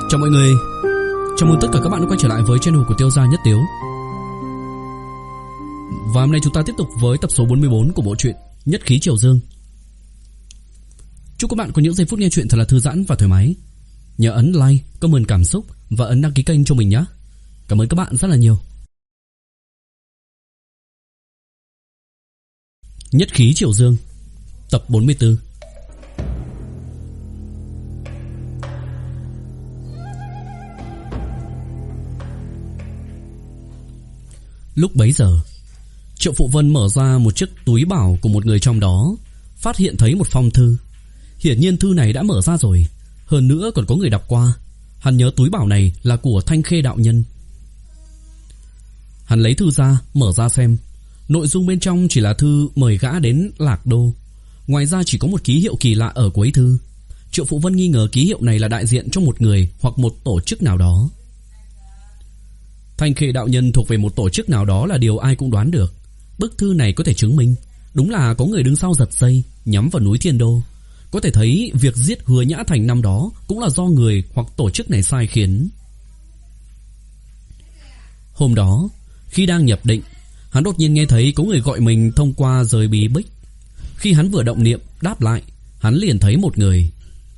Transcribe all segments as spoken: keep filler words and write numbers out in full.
Chào mọi người, chào mừng tất cả các bạn đã quay trở lại với channel của Tiêu Gia Nhất Tiếu. Và hôm nay chúng ta tiếp tục với tập số bốn mươi bốn của bộ truyện Nhất Khí Triều Dương. Chúc các bạn có những giây phút nghe truyện thật là thư giãn và thoải mái. Nhớ ấn like, comment cảm xúc và ấn đăng ký kênh cho mình nhé. Cảm ơn các bạn rất là nhiều. Nhất Khí Triều Dương, tập bốn mươi tư. Lúc bấy giờ, Triệu Phụ Vân mở ra một chiếc túi bảo của một người trong đó, phát hiện thấy một phong thư. Hiển nhiên thư này đã mở ra rồi, hơn nữa còn có người đọc qua. Hắn nhớ túi bảo này là của Thanh Khê đạo nhân. Hắn lấy thư ra, mở ra xem. Nội dung bên trong chỉ là thư mời gã đến Lạc Đô. Ngoài ra chỉ có một ký hiệu kỳ lạ ở cuối thư. Triệu Phụ Vân nghi ngờ ký hiệu này là đại diện cho một người hoặc một tổ chức nào đó. Thanh Khê đạo nhân thuộc về một tổ chức nào đó là điều ai cũng đoán được. Bức thư này có thể chứng minh đúng là có người đứng sau giật dây nhắm vào núi Thiên Đô. Có thể thấy việc giết Hứa Nhã Thành năm đó cũng là do người hoặc tổ chức này sai khiến. Hôm đó, khi đang nhập định, hắn đột nhiên nghe thấy có người gọi mình thông qua rời bí bích. Khi hắn vừa động niệm đáp lại, hắn liền thấy một người.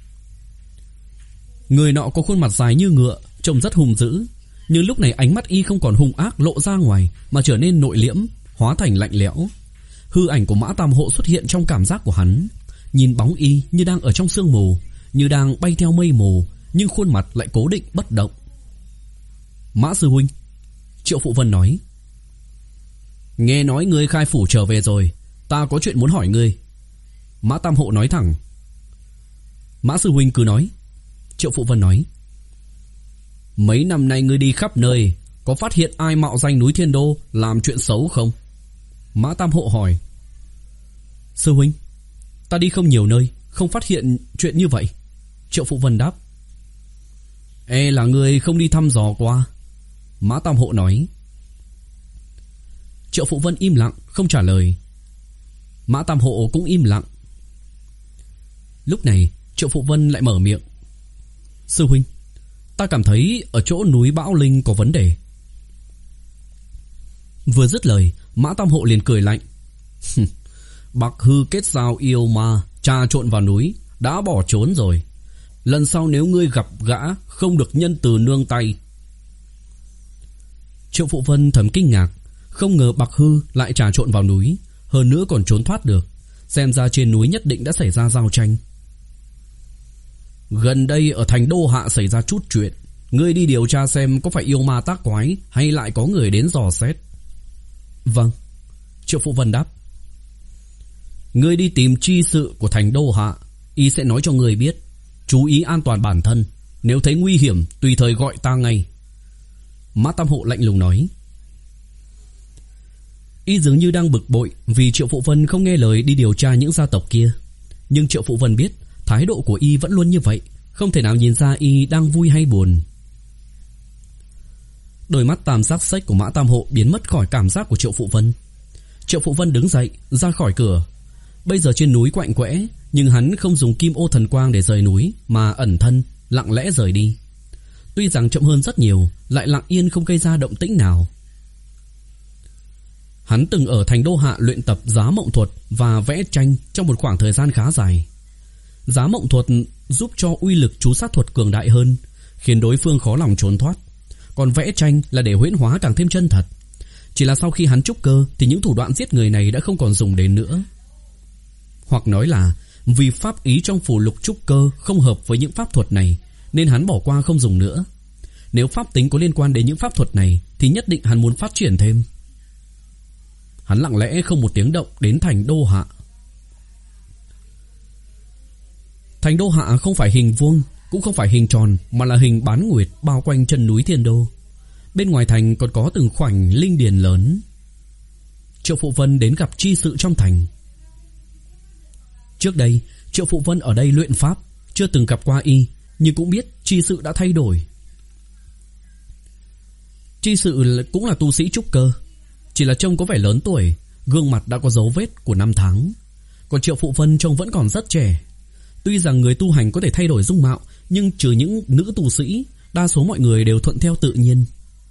Người nọ có khuôn mặt dài như ngựa, trông rất hung dữ. Nhưng lúc này ánh mắt y không còn hung ác lộ ra ngoài, mà trở nên nội liễm, hóa thành lạnh lẽo. Hư ảnh của Mã Tam Hộ xuất hiện trong cảm giác của hắn. Nhìn bóng y như đang ở trong sương mù, như đang bay theo mây mù, nhưng khuôn mặt lại cố định bất động. Mã sư huynh, Triệu Phụ Vân nói. Nghe nói ngươi khai phủ trở về rồi, ta có chuyện muốn hỏi ngươi. Mã Tam Hộ nói thẳng. Mã sư huynh cứ nói, Triệu Phụ Vân nói. Mấy năm nay ngươi đi khắp nơi, có phát hiện ai mạo danh núi Thiên Đô làm chuyện xấu không? Mã Tam Hộ hỏi. Sư huynh, ta đi không nhiều nơi, không phát hiện chuyện như vậy. Triệu Phụ Vân đáp. E là ngươi không đi thăm dò qua. Mã Tam Hộ nói. Triệu Phụ Vân im lặng không trả lời. Mã Tam Hộ cũng im lặng. Lúc này Triệu Phụ Vân lại mở miệng. Sư huynh, ta cảm thấy ở chỗ núi Bão Linh có vấn đề. Vừa dứt lời, Mã Tam Hộ liền cười lạnh. Bạc Hư kết giao yêu ma, trà trộn vào núi, đã bỏ trốn rồi. Lần sau nếu ngươi gặp gã, không được nhân từ nương tay. Triệu Phụ Vân thầm kinh ngạc, không ngờ Bạc Hư lại trà trộn vào núi, hơn nữa còn trốn thoát được. Xem ra trên núi nhất định đã xảy ra giao tranh. Gần đây ở thành Đô Hạ xảy ra chút chuyện, ngươi đi điều tra xem có phải yêu ma tác quái hay lại có người đến dò xét. Vâng, Triệu Phụ Vân đáp. Ngươi đi tìm tri sự của thành Đô Hạ, y sẽ nói cho ngươi biết. Chú ý an toàn bản thân, nếu thấy nguy hiểm tùy thời gọi ta ngay. Mã Tam Hộ lạnh lùng nói. Y dường như đang bực bội vì Triệu Phụ Vân không nghe lời đi điều tra những gia tộc kia. Nhưng Triệu Phụ Vân biết thái độ của y vẫn luôn như vậy, không thể nào nhìn ra y đang vui hay buồn. Đôi mắt tam giác xếch của Mã Tam Hộ biến mất khỏi cảm giác của Triệu Phụ Vân. Triệu Phụ Vân đứng dậy ra khỏi cửa. Bây giờ trên núi quạnh quẽ, nhưng hắn không dùng kim ô thần quang để rời núi, mà ẩn thân lặng lẽ rời đi. Tuy rằng chậm hơn rất nhiều, lại lặng yên không gây ra động tĩnh nào. Hắn từng ở thành Đô Hạ luyện tập giá mộng thuật và vẽ tranh trong một khoảng thời gian khá dài. Giá mộng thuật giúp cho uy lực chú sát thuật cường đại hơn, khiến đối phương khó lòng trốn thoát. Còn vẽ tranh là để huyễn hóa càng thêm chân thật. Chỉ là sau khi hắn trúc cơ thì những thủ đoạn giết người này đã không còn dùng đến nữa. Hoặc nói là vì pháp ý trong phù lục trúc cơ không hợp với những pháp thuật này, nên hắn bỏ qua không dùng nữa. Nếu pháp tính có liên quan đến những pháp thuật này thì nhất định hắn muốn phát triển thêm. Hắn lặng lẽ không một tiếng động đến thành Đô Hạ. Thành Đô Hạ không phải hình vuông, cũng không phải hình tròn, mà là hình bán nguyệt bao quanh chân núi Thiên Đô. Bên ngoài thành còn có từng khoảnh linh điền lớn. Triệu Phụ Vân đến gặp tri sự trong thành. Trước đây Triệu Phụ Vân ở đây luyện pháp, chưa từng gặp qua y, nhưng cũng biết tri sự đã thay đổi. Tri sự cũng là tu sĩ trúc cơ, chỉ là trông có vẻ lớn tuổi, gương mặt đã có dấu vết của năm tháng. Còn Triệu Phụ Vân trông vẫn còn rất trẻ. Tuy rằng người tu hành có thể thay đổi dung mạo, nhưng trừ những nữ tu sĩ, đa số mọi người đều thuận theo tự nhiên.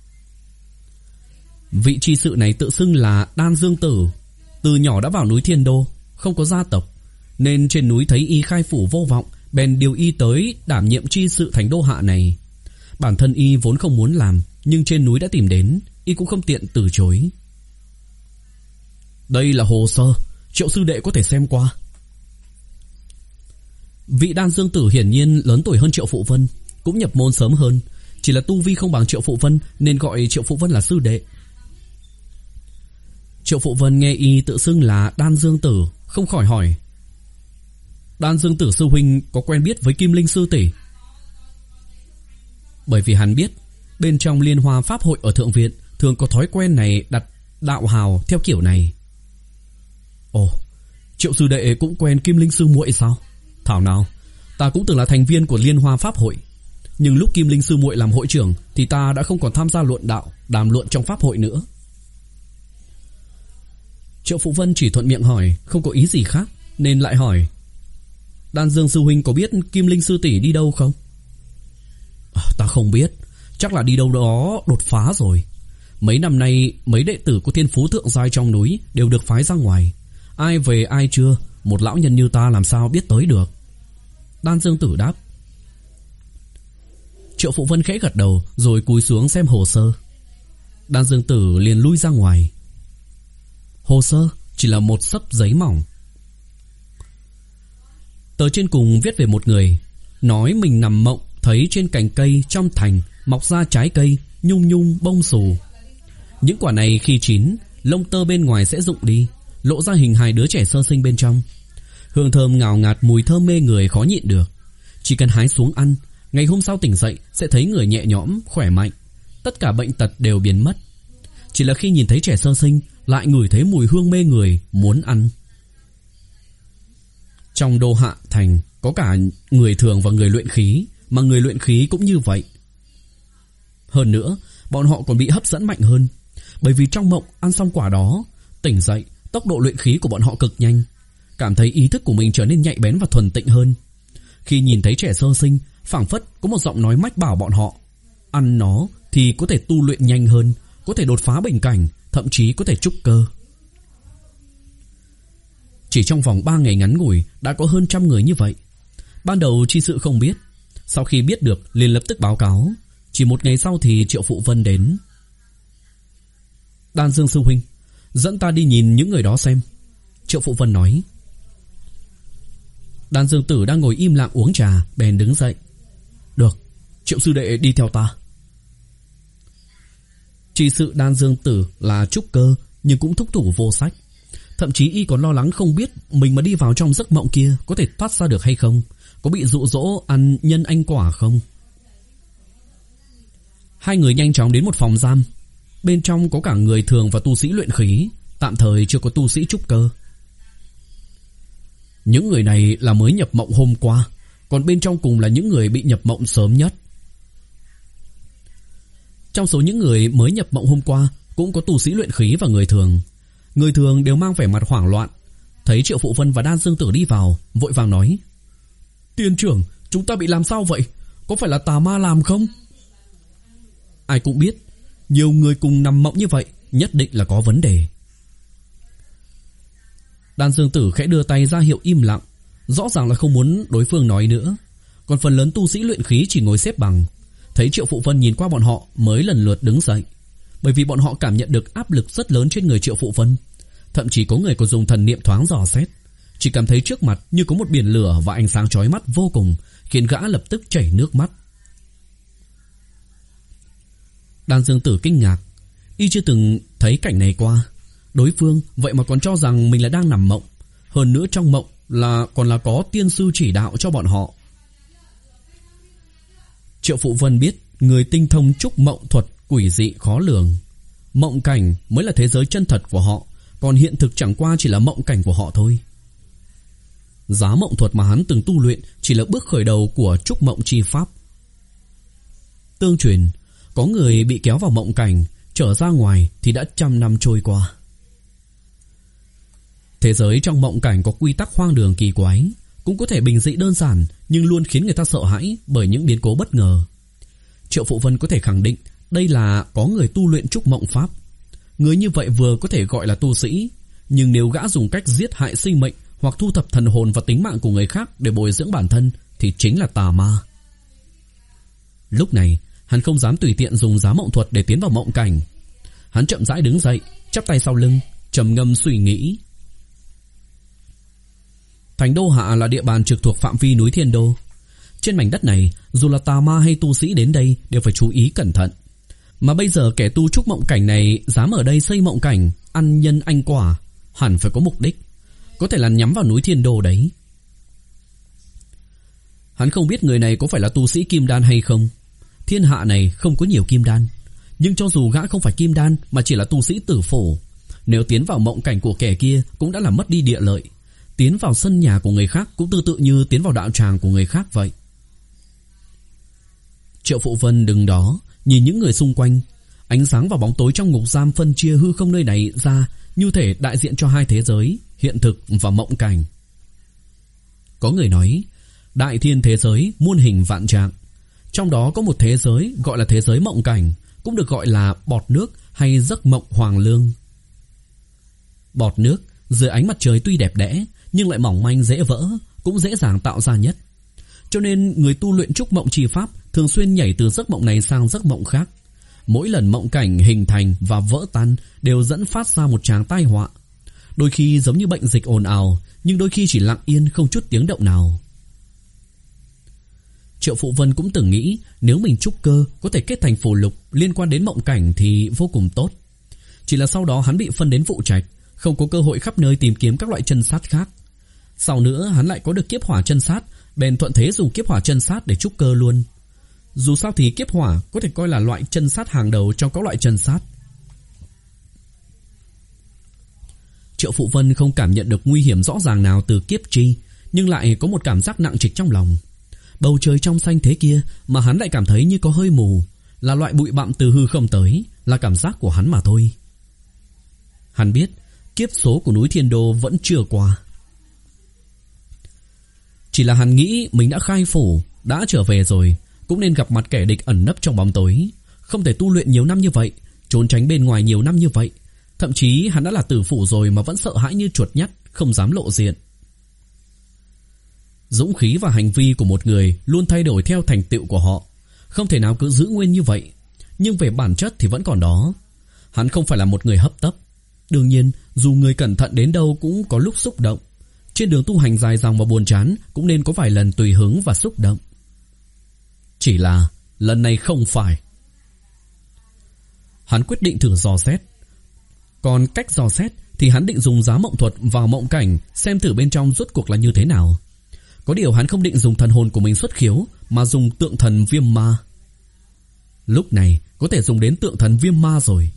Vị tri sự này tự xưng là Đan Dương Tử, từ nhỏ đã vào núi Thiên Đô, không có gia tộc, nên trên núi thấy y khai phủ vô vọng, bèn điều y tới đảm nhiệm tri sự thành đô hạ này. Bản thân y vốn không muốn làm, nhưng trên núi đã tìm đến, y cũng không tiện từ chối. Đây là hồ sơ, Triệu sư đệ có thể xem qua. Vị Đan Dương Tử hiển nhiên lớn tuổi hơn Triệu Phụ Vân, cũng nhập môn sớm hơn, chỉ là tu vi không bằng Triệu Phụ Vân nên gọi Triệu Phụ Vân là sư đệ. Triệu Phụ Vân nghe y tự xưng là Đan Dương Tử, không khỏi hỏi: Đan Dương Tử sư huynh có quen biết với Kim Linh sư tỷ? Bởi vì hắn biết bên trong Liên Hoa Pháp hội ở Thượng Viện thường có thói quen này đặt đạo hào theo kiểu này. Ồ, Triệu sư đệ cũng quen Kim Linh sư muội sao? Thảo nào, ta cũng từng là thành viên của Liên Hoa Pháp hội, nhưng lúc Kim Linh sư muội làm hội trưởng thì ta đã không còn tham gia luận đạo, đàm luận trong pháp hội nữa. Triệu Phụ Vân chỉ thuận miệng hỏi, không có ý gì khác, nên lại hỏi: Đan Dương sư huynh có biết Kim Linh sư tỷ đi đâu không? À, ta không biết, chắc là đi đâu đó đột phá rồi. Mấy năm nay mấy đệ tử của Thiên Phú Thượng giai trong núi đều được phái ra ngoài, ai về ai chưa, một lão nhân như ta làm sao biết tới được. Đan Dương Tử đáp. Triệu Phụ Vân khẽ gật đầu rồi cúi xuống xem hồ sơ. Đan Dương Tử liền lui ra ngoài. Hồ sơ chỉ là một xấp giấy mỏng. Tờ trên cùng viết về một người, nói mình nằm mộng thấy trên cành cây trong thành mọc ra trái cây nhung nhung bông xù. Những quả này khi chín, lông tơ bên ngoài sẽ rụng đi, lộ ra hình hài đứa trẻ sơ sinh bên trong. Hương thơm ngào ngạt, mùi thơm mê người khó nhịn được. Chỉ cần hái xuống ăn, ngày hôm sau tỉnh dậy sẽ thấy người nhẹ nhõm, khỏe mạnh, tất cả bệnh tật đều biến mất. Chỉ là khi nhìn thấy trẻ sơ sinh lại ngửi thấy mùi hương mê người, muốn ăn. Trong đô hạ thành có cả người thường và người luyện khí, mà người luyện khí cũng như vậy. Hơn nữa, bọn họ còn bị hấp dẫn mạnh hơn, bởi vì trong mộng ăn xong quả đó, tỉnh dậy, tốc độ luyện khí của bọn họ cực nhanh, cảm thấy ý thức của mình trở nên nhạy bén và thuần tịnh hơn. Khi nhìn thấy trẻ sơ sinh, phảng phất có một giọng nói mách bảo bọn họ, ăn nó thì có thể tu luyện nhanh hơn, có thể đột phá bình cảnh, thậm chí có thể trúc cơ. Chỉ trong vòng ba ngày ngắn ngủi đã có hơn trăm người như vậy. Ban đầu tri sự không biết, sau khi biết được liền lập tức báo cáo. Chỉ một ngày sau thì Triệu Phụ Vân đến. Đan Dương sư huynh, dẫn ta đi nhìn những người đó xem. Triệu Phụ Vân nói. Đan Dương Tử đang ngồi im lặng uống trà, bèn đứng dậy. Được, Triệu sư đệ đi theo ta. Chỉ sự Đan Dương Tử là trúc cơ, nhưng cũng thúc thủ vô sách. Thậm chí y còn lo lắng không biết mình mà đi vào trong giấc mộng kia có thể thoát ra được hay không, có bị dụ dỗ ăn nhân anh quả không. Hai người nhanh chóng đến một phòng giam. Bên trong có cả người thường và tu sĩ luyện khí, tạm thời chưa có tu sĩ trúc cơ. Những người này là mới nhập mộng hôm qua, còn bên trong cùng là những người bị nhập mộng sớm nhất. Trong số những người mới nhập mộng hôm qua cũng có tu sĩ luyện khí và người thường. Người thường đều mang vẻ mặt hoảng loạn. Thấy Triệu Phụ Vân và Đan Dương Tử đi vào, vội vàng nói: Tiên trưởng, chúng ta bị làm sao vậy? Có phải là tà ma làm không? Ai cũng biết, nhiều người cùng nằm mộng như vậy, nhất định là có vấn đề. Đan Dương Tử khẽ đưa tay ra hiệu im lặng, rõ ràng là không muốn đối phương nói nữa. Còn phần lớn tu sĩ luyện khí chỉ ngồi xếp bằng. Thấy Triệu Phụ Vân nhìn qua bọn họ mới lần lượt đứng dậy, bởi vì bọn họ cảm nhận được áp lực rất lớn trên người Triệu Phụ Vân. Thậm chí có người còn dùng thần niệm thoáng dò xét, chỉ cảm thấy trước mặt như có một biển lửa và ánh sáng chói mắt vô cùng, khiến gã lập tức chảy nước mắt. Đan Dương Tử kinh ngạc, y chưa từng thấy cảnh này qua. Đối phương vậy mà còn cho rằng mình là đang nằm mộng, hơn nữa trong mộng là còn là có tiên sư chỉ đạo cho bọn họ. Triệu Phụ Vân biết người tinh thông trúc mộng thuật quỷ dị khó lường. Mộng cảnh mới là thế giới chân thật của họ, còn hiện thực chẳng qua chỉ là mộng cảnh của họ thôi. Giá mộng thuật mà hắn từng tu luyện chỉ là bước khởi đầu của trúc mộng chi pháp. Tương truyền, có người bị kéo vào mộng cảnh, trở ra ngoài thì đã trăm năm trôi qua. Thế giới trong mộng cảnh có quy tắc hoang đường kỳ quái, cũng có thể bình dị đơn giản, nhưng luôn khiến người ta sợ hãi bởi những biến cố bất ngờ. Triệu Phụ Vân có thể khẳng định đây là có người tu luyện trúc mộng pháp. Người như vậy vừa có thể gọi là tu sĩ, nhưng nếu gã dùng cách giết hại sinh mệnh hoặc thu thập thần hồn và tính mạng của người khác để bồi dưỡng bản thân thì chính là tà ma. Lúc này, hắn không dám tùy tiện dùng giá mộng thuật để tiến vào mộng cảnh. Hắn chậm rãi đứng dậy, chắp tay sau lưng, trầm ngâm suy nghĩ. Thành Đô Hạ là địa bàn trực thuộc phạm vi núi Thiên Đô. Trên mảnh đất này, dù là tà ma hay tu sĩ đến đây đều phải chú ý cẩn thận. Mà bây giờ kẻ tu trúc mộng cảnh này dám ở đây xây mộng cảnh, ăn nhân anh quả, hẳn phải có mục đích, có thể là nhắm vào núi Thiên Đô đấy. Hắn không biết người này có phải là tu sĩ kim đan hay không. Thiên hạ này không có nhiều kim đan, nhưng cho dù gã không phải kim đan mà chỉ là tu sĩ tử phổ, nếu tiến vào mộng cảnh của kẻ kia cũng đã làm mất đi địa lợi. Tiến vào sân nhà của người khác cũng tương tự như tiến vào đạo tràng của người khác vậy. Triệu Phụ Vân đứng đó nhìn những người xung quanh. Ánh sáng và bóng tối trong ngục giam phân chia hư không nơi này ra, như thể đại diện cho hai thế giới, hiện thực và mộng cảnh. Có người nói, đại thiên thế giới muôn hình vạn trạng, trong đó có một thế giới gọi là thế giới mộng cảnh, cũng được gọi là bọt nước hay giấc mộng hoàng lương. Bọt nước dưới ánh mặt trời tuy đẹp đẽ nhưng lại mỏng manh dễ vỡ, cũng dễ dàng tạo ra nhất. Cho nên người tu luyện trúc mộng chi pháp thường xuyên nhảy từ giấc mộng này sang giấc mộng khác. Mỗi lần mộng cảnh hình thành và vỡ tan đều dẫn phát ra một tràng tai họa. Đôi khi giống như bệnh dịch ồn ào, nhưng đôi khi chỉ lặng yên không chút tiếng động nào. Triệu Phụ Vân cũng từng nghĩ nếu mình trúc cơ có thể kết thành phù lục liên quan đến mộng cảnh thì vô cùng tốt. Chỉ là sau đó hắn bị phân đến phụ trạch, không có cơ hội khắp nơi tìm kiếm các loại chân sát khác. Sau nữa hắn lại có được kiếp hỏa chân sát, bèn thuận thế dùng kiếp hỏa chân sát để trúc cơ luôn. Dù sao thì kiếp hỏa có thể coi là loại chân sát hàng đầu trong các loại chân sát. Triệu Phụ Vân không cảm nhận được nguy hiểm rõ ràng nào từ kiếp chi, nhưng lại có một cảm giác nặng trịch trong lòng. Bầu trời trong xanh thế kia mà hắn lại cảm thấy như có hơi mù, là loại bụi bặm từ hư không tới, là cảm giác của hắn mà thôi. Hắn biết kiếp số của núi Thiên Đô vẫn chưa qua. Chỉ là hắn nghĩ mình đã khai phủ, đã trở về rồi, cũng nên gặp mặt kẻ địch ẩn nấp trong bóng tối. Không thể tu luyện nhiều năm như vậy, trốn tránh bên ngoài nhiều năm như vậy. Thậm chí hắn đã là tử phụ rồi mà vẫn sợ hãi như chuột nhắt, không dám lộ diện. Dũng khí và hành vi của một người luôn thay đổi theo thành tựu của họ, không thể nào cứ giữ nguyên như vậy. Nhưng về bản chất thì vẫn còn đó. Hắn không phải là một người hấp tấp. Đương nhiên, dù người cẩn thận đến đâu cũng có lúc xúc động. Trên đường tu hành dài dòng và buồn chán cũng nên có vài lần tùy hứng và xúc động. Chỉ là lần này không phải. Hắn quyết định thử dò xét. Còn cách dò xét thì hắn định dùng giá mộng thuật vào mộng cảnh, xem thử bên trong rốt cuộc là như thế nào. Có điều hắn không định dùng thần hồn của mình xuất khiếu, mà dùng tượng thần viêm ma. Lúc này có thể dùng đến tượng thần viêm ma rồi.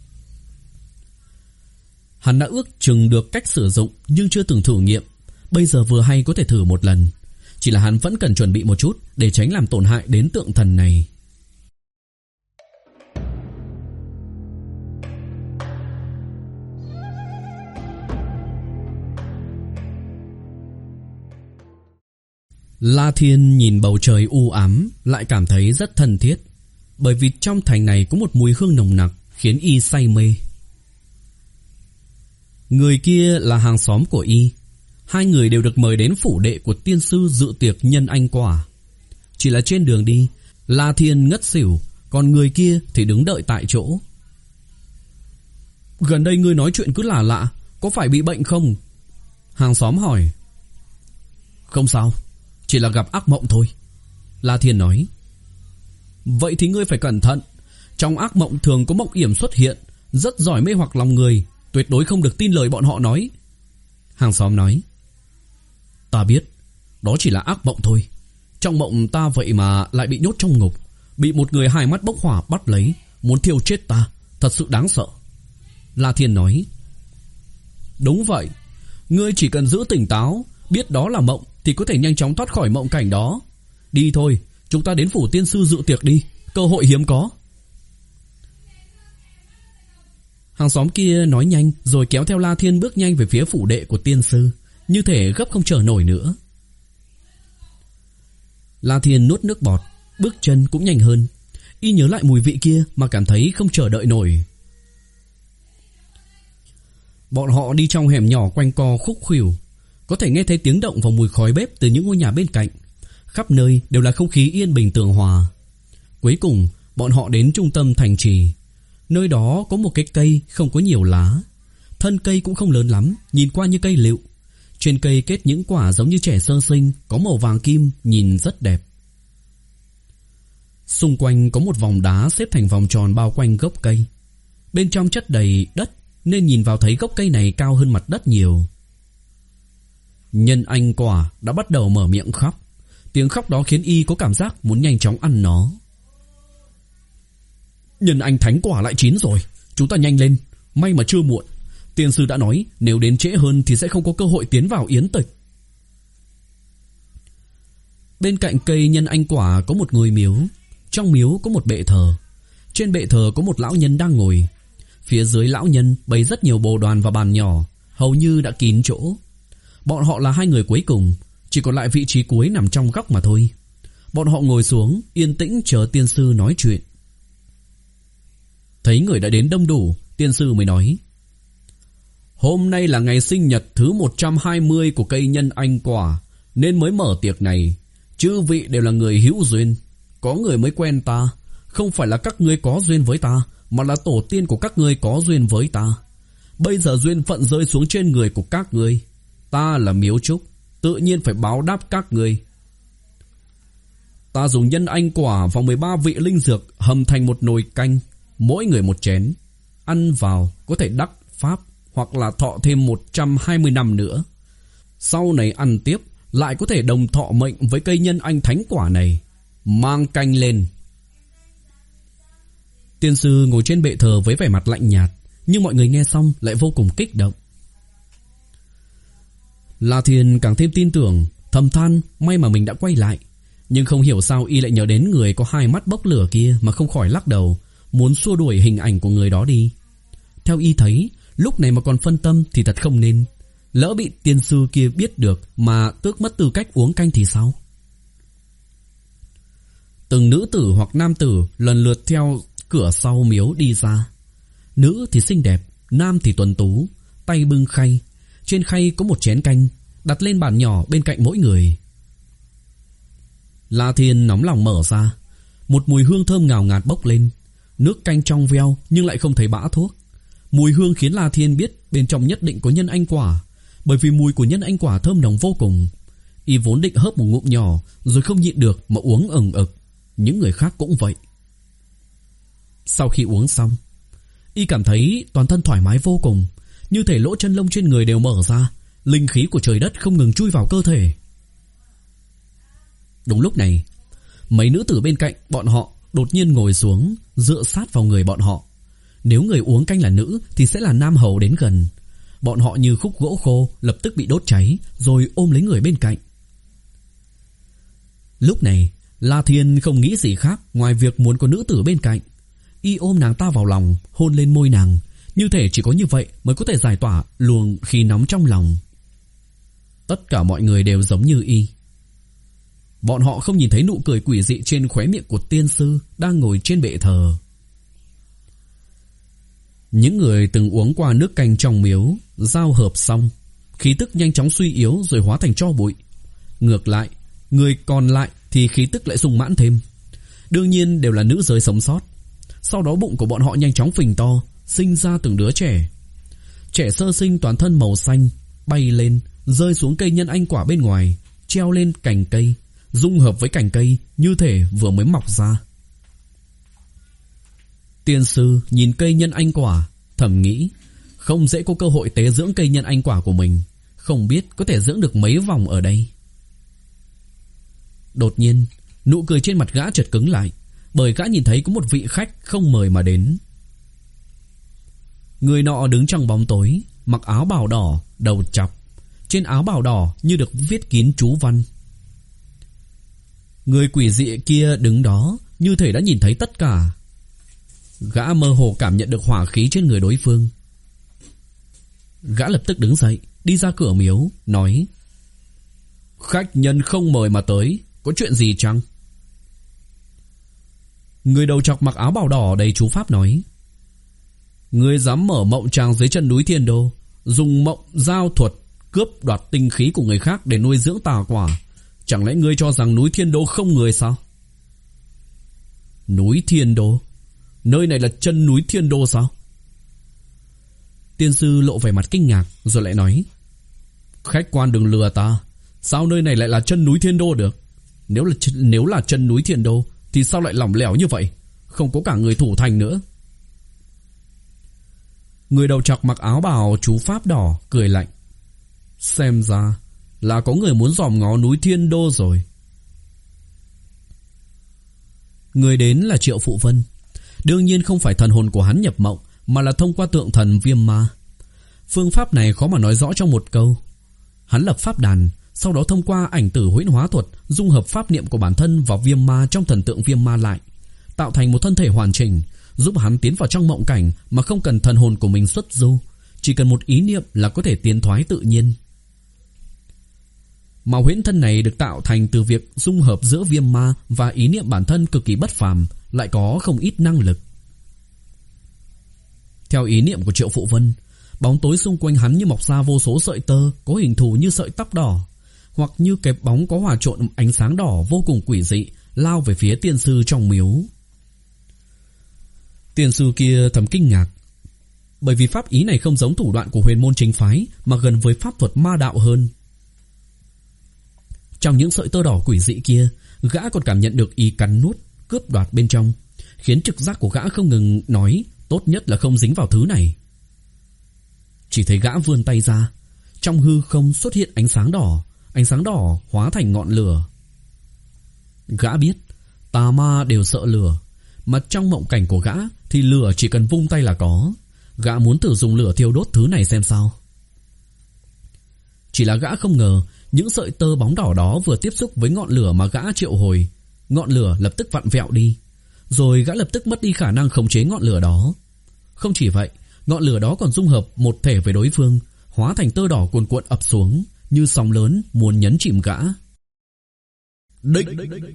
Hắn đã ước chừng được cách sử dụng nhưng chưa từng thử nghiệm. Bây giờ vừa hay có thể thử một lần. Chỉ là hắn vẫn cần chuẩn bị một chút để tránh làm tổn hại đến tượng thần này. La Thiên nhìn bầu trời u ám lại cảm thấy rất thân thiết, bởi vì trong thành này có một mùi hương nồng nặc khiến y say mê. Người kia là hàng xóm của y. Hai người đều được mời đến phủ đệ của tiên sư dự tiệc nhân anh quả. Chỉ là trên đường đi, La Thiên ngất xỉu, còn người kia thì đứng đợi tại chỗ. Gần đây ngươi nói chuyện cứ lạ lạ, có phải bị bệnh không? Hàng xóm hỏi. Không sao, chỉ là gặp ác mộng thôi, La Thiên nói. Vậy thì ngươi phải cẩn thận. Trong ác mộng thường có mộng yểm xuất hiện, rất giỏi mê hoặc lòng người, tuyệt đối không được tin lời bọn họ nói. Hàng xóm nói. Ta biết, đó chỉ là ác mộng thôi. Trong mộng ta vậy mà lại bị nhốt trong ngục, bị một người hai mắt bốc hỏa bắt lấy, muốn thiêu chết ta, thật sự đáng sợ. La Thiên nói. Đúng vậy, ngươi chỉ cần giữ tỉnh táo, biết đó là mộng thì có thể nhanh chóng thoát khỏi mộng cảnh đó. Đi thôi, chúng ta đến phủ tiên sư dự tiệc đi, cơ hội hiếm có. Hàng xóm kia nói nhanh rồi kéo theo La Thiên bước nhanh về phía phủ đệ của tiên sư, như thể gấp không chờ nổi nữa. La Thiên nuốt nước bọt, bước chân cũng nhanh hơn. Y nhớ lại mùi vị kia mà cảm thấy không chờ đợi nổi. Bọn họ đi trong hẻm nhỏ quanh co khúc khuỷu, có thể nghe thấy tiếng động và mùi khói bếp từ những ngôi nhà bên cạnh. Khắp nơi đều là không khí yên bình tường hòa. Cuối cùng bọn họ đến trung tâm thành trì. Nơi đó có một cái cây không có nhiều lá. Thân cây cũng không lớn lắm, nhìn qua như cây lựu. Trên cây kết những quả giống như trẻ sơ sinh, có màu vàng kim, nhìn rất đẹp. Xung quanh có một vòng đá xếp thành vòng tròn bao quanh gốc cây. Bên trong chất đầy đất nên nhìn vào thấy gốc cây này cao hơn mặt đất nhiều. Nhân anh quả đã bắt đầu mở miệng khóc. Tiếng khóc đó khiến Y có cảm giác muốn nhanh chóng ăn nó. Nhân anh thánh quả lại chín rồi, chúng ta nhanh lên, may mà chưa muộn. Tiên sư đã nói nếu đến trễ hơn thì sẽ không có cơ hội tiến vào yến tịch. Bên cạnh cây nhân anh quả có một ngôi miếu. Trong miếu có một bệ thờ. Trên bệ thờ có một lão nhân đang ngồi. Phía dưới lão nhân bày rất nhiều bồ đoàn và bàn nhỏ, hầu như đã kín chỗ. Bọn họ là hai người cuối cùng, chỉ còn lại vị trí cuối nằm trong góc mà thôi. Bọn họ ngồi xuống yên tĩnh chờ tiên sư nói chuyện. Thấy người đã đến đông đủ, tiên sư mới nói: Hôm nay là ngày sinh nhật thứ một trăm hai mươi của cây nhân anh quả, nên mới mở tiệc này. Chư vị đều là người hữu duyên. Có người mới quen ta. Không phải là các ngươi có duyên với ta, mà là tổ tiên của các ngươi có duyên với ta. Bây giờ duyên phận rơi xuống trên người của các ngươi. Ta là Miếu Trúc, tự nhiên phải báo đáp các ngươi. Ta dùng nhân anh quả và mười ba vị linh dược hầm thành một nồi canh, mỗi người một chén. Ăn vào có thể đắc pháp hoặc là thọ thêm một trăm hai mươi năm nữa. Sau này ăn tiếp lại có thể đồng thọ mệnh với cây nhân anh thánh quả này. Mang canh lên. Tiên sư ngồi trên bệ thờ với vẻ mặt lạnh nhạt, nhưng mọi người nghe xong lại vô cùng kích động. La Thiên càng thêm tin tưởng, thầm than may mà mình đã quay lại. Nhưng không hiểu sao Y lại nhớ đến người có hai mắt bốc lửa kia mà không khỏi lắc đầu, muốn xua đuổi hình ảnh của người đó đi. Theo Y thấy, lúc này mà còn phân tâm thì thật không nên. Lỡ bị tiên sư kia biết được mà tước mất tư cách uống canh thì sao? Từng nữ tử hoặc nam tử lần lượt theo cửa sau miếu đi ra. Nữ thì xinh đẹp, nam thì tuấn tú, tay bưng khay. Trên khay có một chén canh, đặt lên bàn nhỏ bên cạnh mỗi người. La Thiên nóng lòng mở ra. Một mùi hương thơm ngào ngạt bốc lên. Nước canh trong veo nhưng lại không thấy bã thuốc. Mùi hương khiến La Thiên biết bên trong nhất định có nhân anh quả, bởi vì mùi của nhân anh quả thơm nồng vô cùng. Y vốn định hớp một ngụm nhỏ rồi không nhịn được mà uống ừng ực. Những người khác cũng vậy. Sau khi uống xong, Y cảm thấy toàn thân thoải mái vô cùng, như thể lỗ chân lông trên người đều mở ra, linh khí của trời đất không ngừng chui vào cơ thể. Đúng lúc này, mấy nữ tử bên cạnh bọn họ đột nhiên ngồi xuống, dựa sát vào người bọn họ. Nếu người uống canh là nữ thì sẽ là nam hầu đến gần. Bọn họ như khúc gỗ khô lập tức bị đốt cháy, rồi ôm lấy người bên cạnh. Lúc này La Thiên không nghĩ gì khác ngoài việc muốn có nữ tử bên cạnh. Y ôm nàng ta vào lòng, hôn lên môi nàng, như thể chỉ có như vậy mới có thể giải tỏa luồng khí nóng trong lòng. Tất cả mọi người đều giống như Y. Bọn họ không nhìn thấy nụ cười quỷ dị trên khóe miệng của tiên sư đang ngồi trên bệ thờ. Những người từng uống qua nước canh trong miếu giao hợp xong, khí tức nhanh chóng suy yếu rồi hóa thành tro bụi. Ngược lại, người còn lại thì khí tức lại sung mãn thêm. Đương nhiên đều là nữ giới sống sót. Sau đó bụng của bọn họ nhanh chóng phình to, sinh ra từng đứa trẻ. Trẻ sơ sinh toàn thân màu xanh, bay lên, rơi xuống cây nhân anh quả bên ngoài, treo lên cành cây, dung hợp với cành cây như thể vừa mới mọc ra. Tiên sư nhìn cây nhân anh quả, thầm nghĩ, không dễ có cơ hội tế dưỡng cây nhân anh quả của mình, không biết có thể dưỡng được mấy vòng ở đây. Đột nhiên, nụ cười trên mặt gã chợt cứng lại, bởi gã nhìn thấy có một vị khách không mời mà đến. Người nọ đứng trong bóng tối, mặc áo bào đỏ, đầu chọc. Trên áo bào đỏ như được viết kín chú văn. Người quỷ dị kia đứng đó như thể đã nhìn thấy tất cả. Gã mơ hồ cảm nhận được hỏa khí trên người đối phương. Gã lập tức đứng dậy, đi ra cửa miếu, nói: Khách nhân không mời mà tới, có chuyện gì chăng? Người đầu trọc mặc áo bào đỏ đầy chú pháp nói: Ngươi dám mở mộng tràng dưới chân núi Thiên Đô, dùng mộng giao thuật cướp đoạt tinh khí của người khác để nuôi dưỡng tà quả, chẳng lẽ ngươi cho rằng núi Thiên Đô không người sao? Núi Thiên Đô? Nơi này là chân núi Thiên Đô sao? Tiên sư lộ vẻ mặt kinh ngạc rồi lại nói: Khách quan đừng lừa ta, sao nơi này lại là chân núi Thiên Đô được? Nếu là nếu là chân núi Thiên Đô thì sao lại lỏng lẻo như vậy, không có cả người thủ thành nữa? Người đầu trọc mặc áo bào chú pháp đỏ cười lạnh: Xem ra là có người muốn dòm ngó núi Thiên Đô rồi. Người đến là Triệu Phụ Vân. Đương nhiên không phải thần hồn của hắn nhập mộng, mà là thông qua tượng thần Viêm Ma. Phương pháp này khó mà nói rõ trong một câu. Hắn lập pháp đàn, sau đó thông qua ảnh tử huyễn hóa thuật dung hợp pháp niệm của bản thân vào Viêm Ma trong thần tượng Viêm Ma lại, tạo thành một thân thể hoàn chỉnh, giúp hắn tiến vào trong mộng cảnh mà không cần thần hồn của mình xuất du, chỉ cần một ý niệm là có thể tiến thoái tự nhiên. Mà huyễn thân này được tạo thành từ việc dung hợp giữa Viêm Ma và ý niệm bản thân cực kỳ bất phàm, lại có không ít năng lực. Theo ý niệm của Triệu Phụ Vân, bóng tối xung quanh hắn như mọc ra vô số sợi tơ có hình thù như sợi tóc đỏ, hoặc như cái bóng có hòa trộn ánh sáng đỏ vô cùng quỷ dị lao về phía tiên sư trong miếu. Tiên sư kia thầm kinh ngạc, bởi vì pháp ý này không giống thủ đoạn của huyền môn chính phái mà gần với pháp thuật ma đạo hơn. Trong những sợi tơ đỏ quỷ dị kia, gã còn cảm nhận được ý cắn nuốt, cướp đoạt bên trong, khiến trực giác của gã không ngừng nói tốt nhất là không dính vào thứ này. Chỉ thấy gã vươn tay ra, trong hư không xuất hiện ánh sáng đỏ, ánh sáng đỏ hóa thành ngọn lửa. Gã biết tà ma đều sợ lửa, mà trong mộng cảnh của gã thì lửa chỉ cần vung tay là có. Gã muốn thử dùng lửa thiêu đốt thứ này xem sao. Chỉ là gã không ngờ những sợi tơ bóng đỏ đó vừa tiếp xúc với ngọn lửa mà gã triệu hồi, ngọn lửa lập tức vặn vẹo đi, rồi gã lập tức mất đi khả năng khống chế ngọn lửa đó. Không chỉ vậy, ngọn lửa đó còn dung hợp một thể với đối phương, hóa thành tơ đỏ cuồn cuộn ập xuống như sóng lớn muốn nhấn chìm gã. Đích!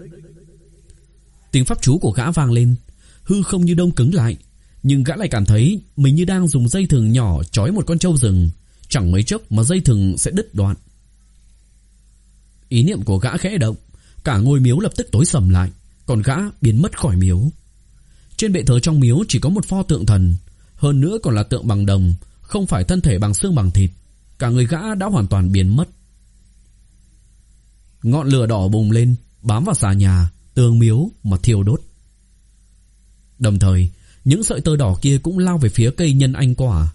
Tiếng pháp chú của gã vang lên, hư không như đông cứng lại, nhưng gã lại cảm thấy mình như đang dùng dây thừng nhỏ trói một con trâu rừng, chẳng mấy chốc mà dây thừng sẽ đứt đoạn. Ý niệm của gã khẽ động, cả ngôi miếu lập tức tối sầm lại, còn gã biến mất khỏi miếu. Trên bệ thờ trong miếu chỉ có một pho tượng thần, hơn nữa còn là tượng bằng đồng, không phải thân thể bằng xương bằng thịt. Cả người gã đã hoàn toàn biến mất. Ngọn lửa đỏ bùng lên, bám vào xà nhà, tường miếu mà thiêu đốt. Đồng thời, những sợi tơ đỏ kia cũng lao về phía cây nhân anh quả.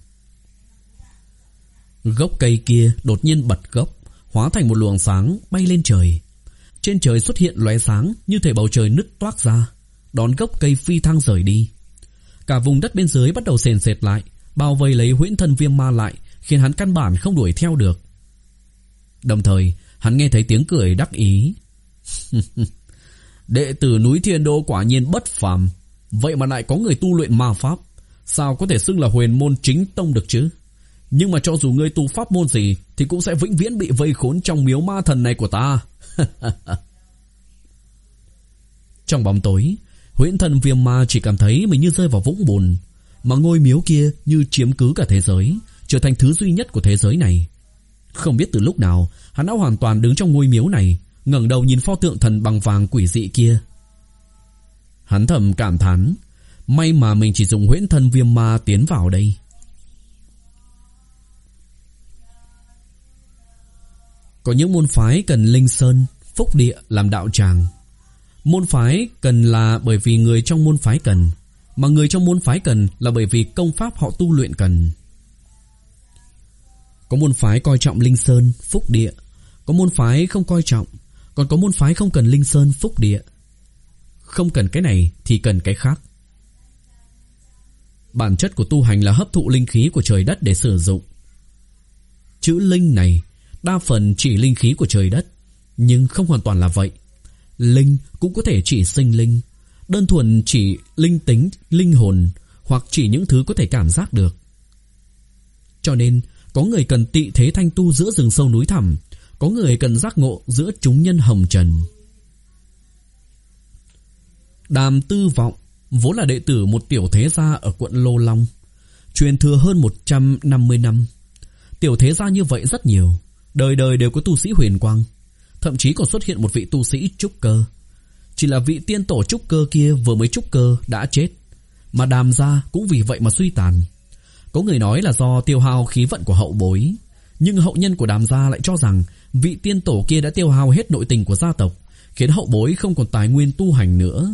Gốc cây kia đột nhiên bật gốc, hóa thành một luồng sáng bay lên trời. Trên trời xuất hiện lóe sáng như thể bầu trời nứt toác ra, đón gốc cây phi thăng rời đi. Cả vùng đất bên dưới bắt đầu sền sệt lại, bao vây lấy huyễn thân Viêm Ma lại, khiến hắn căn bản không đuổi theo được. Đồng thời, hắn nghe thấy tiếng cười đắc ý. Đệ tử núi Thiên Đô quả nhiên bất phàm, vậy mà lại có người tu luyện ma pháp, sao có thể xưng là huyền môn chính tông được chứ? Nhưng mà cho dù ngươi tu pháp môn gì thì cũng sẽ vĩnh viễn bị vây khốn trong miếu ma thần này của ta. Trong bóng tối, huyễn thân Viêm Ma chỉ cảm thấy mình như rơi vào vũng bùn, mà ngôi miếu kia như chiếm cứ cả thế giới, trở thành thứ duy nhất của thế giới này. Không biết từ lúc nào, hắn đã hoàn toàn đứng trong ngôi miếu này, ngẩng đầu nhìn pho tượng thần bằng vàng quỷ dị kia. Hắn thầm cảm thán, may mà mình chỉ dùng huyễn thân Viêm Ma tiến vào đây. Có những môn phái cần linh sơn, phúc địa làm đạo tràng. Môn phái cần là bởi vì người trong môn phái cần, mà người trong môn phái cần là bởi vì công pháp họ tu luyện cần. Có môn phái coi trọng linh sơn, phúc địa, có môn phái không coi trọng, còn có môn phái không cần linh sơn, phúc địa. Không cần cái này thì cần cái khác. Bản chất của tu hành là hấp thụ linh khí của trời đất để sử dụng. Chữ linh này đa phần chỉ linh khí của trời đất, nhưng không hoàn toàn là vậy. Linh cũng có thể chỉ sinh linh, đơn thuần chỉ linh tính, linh hồn, hoặc chỉ những thứ có thể cảm giác được. Cho nên, có người cần tị thế thanh tu giữa rừng sâu núi thẳm, có người cần giác ngộ giữa chúng nhân hồng trần. Đàm tư vọng vốn là đệ tử một tiểu thế gia ở quận Lô Long, truyền thừa hơn một trăm năm mươi năm. Tiểu thế gia như vậy rất nhiều, đời đời đều có tu sĩ huyền quang, thậm chí còn xuất hiện một vị tu sĩ trúc cơ. Chỉ là vị tiên tổ trúc cơ kia vừa mới trúc cơ đã chết, mà Đàm gia cũng vì vậy mà suy tàn. Có người nói là do tiêu hao khí vận của hậu bối, nhưng hậu nhân của Đàm gia lại cho rằng vị tiên tổ kia đã tiêu hao hết nội tình của gia tộc, khiến hậu bối không còn tài nguyên tu hành nữa.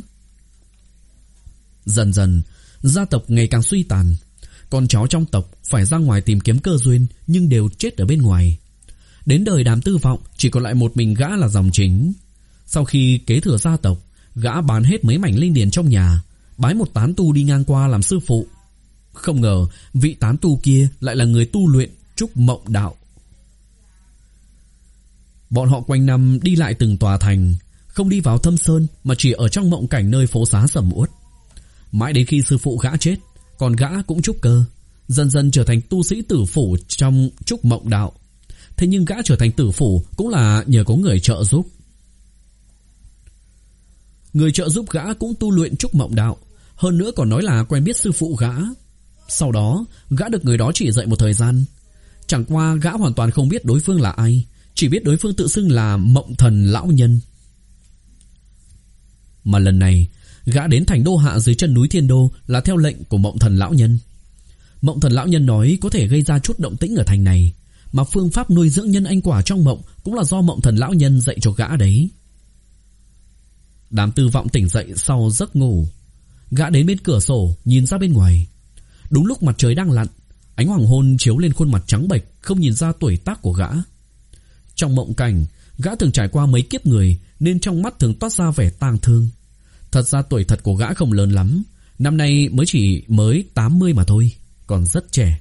Dần dần, gia tộc ngày càng suy tàn. Con cháu trong tộc phải ra ngoài tìm kiếm cơ duyên, nhưng đều chết ở bên ngoài. Đến đời Đàm Tư Vọng chỉ còn lại một mình gã là dòng chính. Sau khi kế thừa gia tộc, gã bán hết mấy mảnh linh điền trong nhà, bái một tán tu đi ngang qua làm sư phụ. Không ngờ vị tán tu kia lại là người tu luyện Trúc Mộng Đạo. Bọn họ quanh năm đi lại từng tòa thành, không đi vào thâm sơn mà chỉ ở trong mộng cảnh nơi phố xá sầm uất. Mãi đến khi sư phụ gã chết, còn gã cũng trúc cơ, dần dần trở thành tu sĩ tử phủ trong Trúc Mộng Đạo. Thế nhưng gã trở thành tử phủ cũng là nhờ có người trợ giúp. Người trợ giúp gã cũng tu luyện Trúc Mộng Đạo, hơn nữa còn nói là quen biết sư phụ gã. Sau đó, gã được người đó chỉ dạy một thời gian. Chẳng qua gã hoàn toàn không biết đối phương là ai, chỉ biết đối phương tự xưng là Mộng Thần Lão Nhân. Mà lần này, gã đến thành Đô Hạ dưới chân núi Thiên Đô là theo lệnh của Mộng Thần Lão Nhân. Mộng Thần Lão Nhân nói có thể gây ra chút động tĩnh ở thành này, mà phương pháp nuôi dưỡng nhân anh quả trong mộng cũng là do Mộng Thần Lão Nhân dạy cho gã đấy. Đàm Tư Vọng tỉnh dậy sau giấc ngủ, gã đến bên cửa sổ nhìn ra bên ngoài. Đúng lúc mặt trời đang lặn, ánh hoàng hôn chiếu lên khuôn mặt trắng bệch không nhìn ra tuổi tác của gã. Trong mộng cảnh, gã từng trải qua mấy kiếp người nên trong mắt thường toát ra vẻ tang thương. Thật ra tuổi thật của gã không lớn lắm, năm nay mới chỉ mới tám mươi mà thôi, còn rất trẻ.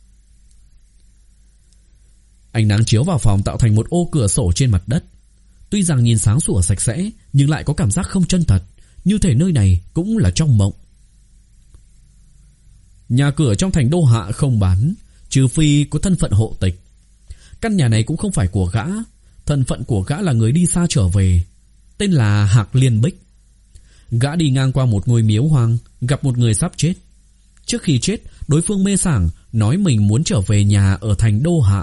Ánh nắng chiếu vào phòng tạo thành một ô cửa sổ trên mặt đất. Tuy rằng nhìn sáng sủa sạch sẽ, nhưng lại có cảm giác không chân thật, như thể nơi này cũng là trong mộng. Nhà cửa trong thành Đô Hạ không bán, trừ phi có thân phận hộ tịch. Căn nhà này cũng không phải của gã, thân phận của gã là người đi xa trở về, tên là Hạc Liên Bích. Gã đi ngang qua một ngôi miếu hoang, gặp một người sắp chết. Trước khi chết, đối phương mê sảng nói mình muốn trở về nhà ở thành Đô Hạ.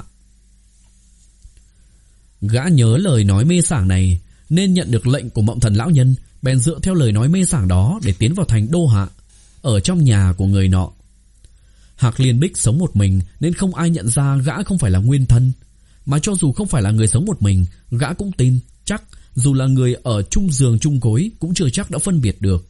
Gã nhớ lời nói mê sảng này nên nhận được lệnh của Mộng Thần Lão Nhân, bèn dựa theo lời nói mê sảng đó để tiến vào thành Đô Hạ, ở trong nhà của người nọ. Hạc Liên Bích sống một mình nên không ai nhận ra gã không phải là nguyên thân, mà cho dù không phải là người sống một mình, gã cũng tin chắc dù là người ở chung giường chung gối cũng chưa chắc đã phân biệt được.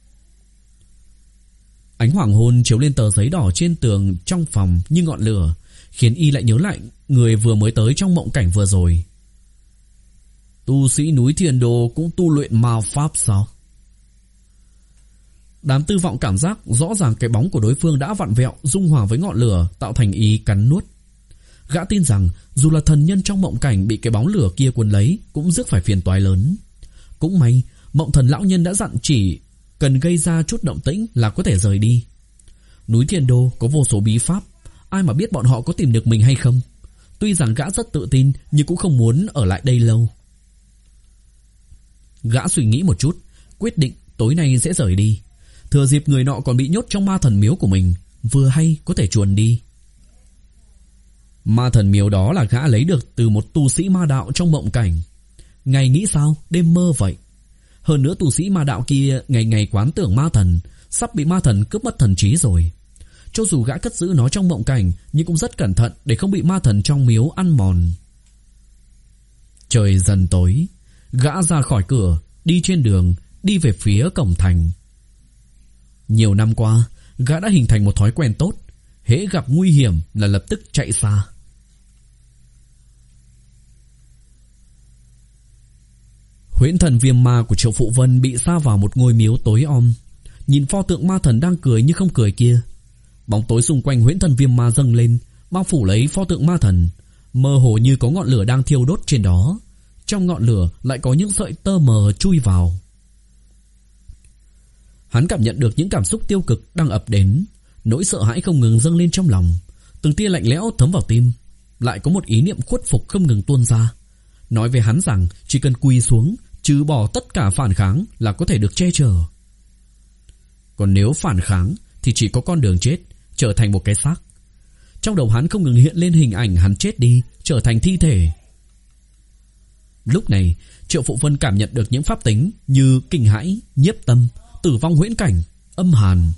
Ánh hoàng hôn chiếu lên tờ giấy đỏ trên tường trong phòng như ngọn lửa, khiến y lại nhớ lại người vừa mới tới trong mộng cảnh vừa rồi. Tu sĩ núi Thiên Đô cũng tu luyện ma pháp sao? Đám Tư Vọng cảm giác rõ ràng cái bóng của đối phương đã vặn vẹo dung hòa với ngọn lửa, tạo thành ý cắn nuốt. Gã tin rằng dù là thần nhân trong mộng cảnh bị cái bóng lửa kia cuốn lấy cũng rước phải phiền toái lớn. Cũng may Mộng Thần Lão Nhân đã dặn chỉ cần gây ra chút động tĩnh là có thể rời đi. Núi Thiên Đô có vô số bí pháp, ai mà biết bọn họ có tìm được mình hay không. Tuy rằng gã rất tự tin nhưng cũng không muốn ở lại đây lâu. Gã suy nghĩ một chút, quyết định tối nay sẽ rời đi. Thừa dịp người nọ còn bị nhốt trong ma thần miếu của mình, vừa hay có thể chuồn đi. Ma thần miếu đó là gã lấy được từ một tu sĩ ma đạo trong mộng cảnh. Ngày nghĩ sao, đêm mơ vậy. Hơn nữa tu sĩ ma đạo kia ngày ngày quán tưởng ma thần, sắp bị ma thần cướp mất thần trí rồi. Cho dù gã cất giữ nó trong mộng cảnh, nhưng cũng rất cẩn thận để không bị ma thần trong miếu ăn mòn. Trời dần tối, gã ra khỏi cửa, đi trên đường, đi về phía cổng thành. Nhiều năm qua, gã đã hình thành một thói quen tốt, hễ gặp nguy hiểm là lập tức chạy xa. Huyễn thần viêm ma của Triệu Phụ Vân bị sa vào một ngôi miếu tối om. Nhìn pho tượng ma thần đang cười như không cười kia, bóng tối xung quanh huyễn thần viêm ma dâng lên, bao phủ lấy pho tượng ma thần, mơ hồ như có ngọn lửa đang thiêu đốt trên đó. Trong ngọn lửa lại có những sợi tơ mờ chui vào. Hắn cảm nhận được những cảm xúc tiêu cực đang ập đến, nỗi sợ hãi không ngừng dâng lên trong lòng, từng tia lạnh lẽo thấm vào tim. Lại có một ý niệm khuất phục không ngừng tuôn ra, nói với hắn rằng chỉ cần quỳ xuống, trừ bỏ tất cả phản kháng là có thể được che chở. Còn nếu phản kháng thì chỉ có con đường chết, trở thành một cái xác. Trong đầu hắn không ngừng hiện lên hình ảnh hắn chết đi, trở thành thi thể. Lúc này Triệu Phụ Vân cảm nhận được những pháp tính như kinh hãi, nhiếp tâm, tử vong huyễn cảnh, âm hàn.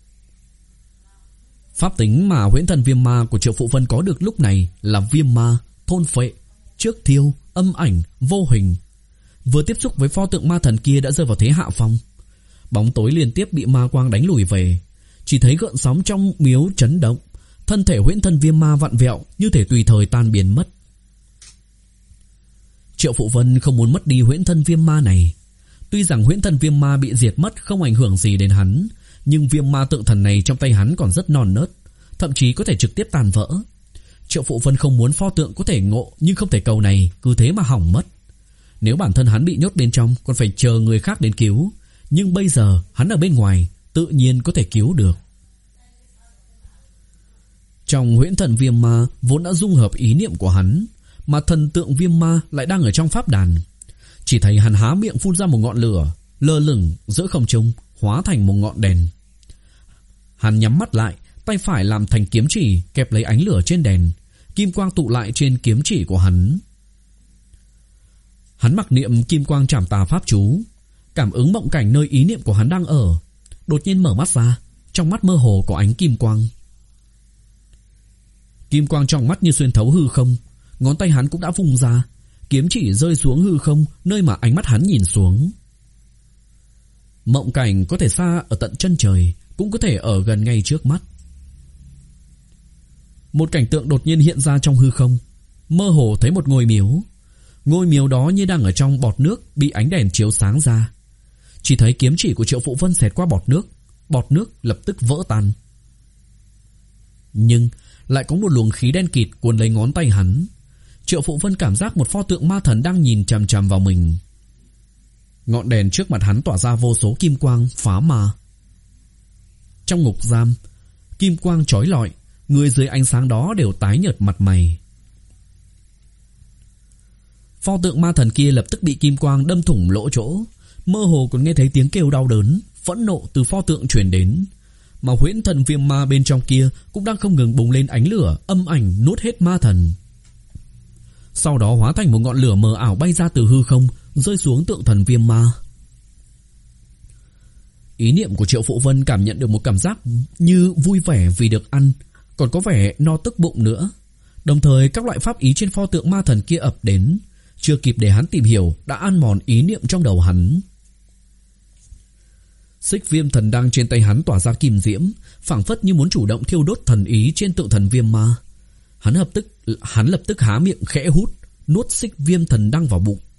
Pháp tính mà huyễn thần viêm ma của Triệu Phụ Vân có được lúc này là viêm ma, thôn phệ, trước thiêu, âm ảnh, vô hình. Vừa tiếp xúc với pho tượng ma thần kia đã rơi vào thế hạ phong. Bóng tối liên tiếp bị ma quang đánh lùi về. Chỉ thấy gợn sóng trong miếu chấn động, thân thể huyễn thần viêm ma vặn vẹo như thể tùy thời tan biến mất. Triệu Phụ Vân không muốn mất đi huyễn thân viêm ma này. Tuy rằng huyễn thân viêm ma bị diệt mất không ảnh hưởng gì đến hắn, nhưng viêm ma tượng thần này trong tay hắn còn rất non nớt, thậm chí có thể trực tiếp tàn vỡ. Triệu Phụ Vân không muốn pho tượng có thể ngộ nhưng không thể cầu này cứ thế mà hỏng mất. Nếu bản thân hắn bị nhốt bên trong còn phải chờ người khác đến cứu, nhưng bây giờ hắn ở bên ngoài, tự nhiên có thể cứu được. Trong huyễn thần viêm ma vốn đã dung hợp ý niệm của hắn, mà thần tượng viêm ma lại đang ở trong pháp đàn. Chỉ thấy hắn há miệng phun ra một ngọn lửa, lơ lửng giữa không trung, hóa thành một ngọn đèn. Hắn nhắm mắt lại, tay phải làm thành kiếm chỉ kẹp lấy ánh lửa trên đèn, kim quang tụ lại trên kiếm chỉ của hắn. Hắn mặc niệm kim quang trảm tà pháp chú, cảm ứng mộng cảnh nơi ý niệm của hắn đang ở. Đột nhiên mở mắt ra, trong mắt mơ hồ có ánh kim quang. Kim quang trong mắt như xuyên thấu hư không, ngón tay hắn cũng đã vung ra, kiếm chỉ rơi xuống hư không nơi mà ánh mắt hắn nhìn xuống. Mộng cảnh có thể xa ở tận chân trời, cũng có thể ở gần ngay trước mắt. Một cảnh tượng đột nhiên hiện ra trong hư không, mơ hồ thấy một ngôi miếu. Ngôi miếu đó như đang ở trong bọt nước bị ánh đèn chiếu sáng ra. Chỉ thấy kiếm chỉ của Triệu Phụ Vân xẹt qua bọt nước, bọt nước lập tức vỡ tan. Nhưng lại có một luồng khí đen kịt cuốn lấy ngón tay hắn. Triệu Phụ Vân cảm giác một pho tượng ma thần đang nhìn chằm chằm vào mình. Ngọn đèn trước mặt hắn tỏa ra vô số kim quang phá ma. Trong ngục giam, kim quang chói lọi, người dưới ánh sáng đó đều tái nhợt mặt mày. Pho tượng ma thần kia lập tức bị kim quang đâm thủng lỗ chỗ, mơ hồ còn nghe thấy tiếng kêu đau đớn, phẫn nộ từ pho tượng truyền đến. Mà huyễn thần viêm ma bên trong kia cũng đang không ngừng bùng lên ánh lửa, âm ảnh nuốt hết ma thần. Sau đó hóa thành một ngọn lửa mờ ảo bay ra từ hư không, rơi xuống tượng thần viêm ma. Ý niệm của Triệu Phụ Vân cảm nhận được một cảm giác như vui vẻ vì được ăn, còn có vẻ no tức bụng nữa. Đồng thời các loại pháp ý trên pho tượng ma thần kia ập đến, chưa kịp để hắn tìm hiểu đã ăn mòn ý niệm trong đầu hắn. Xích viêm thần đăng trên tay hắn tỏa ra kim diễm, phảng phất như muốn chủ động thiêu đốt thần ý trên tượng thần viêm ma. Hắn lập tức hắn lập tức há miệng khẽ hút, nuốt xích viêm thần đăng vào bụng.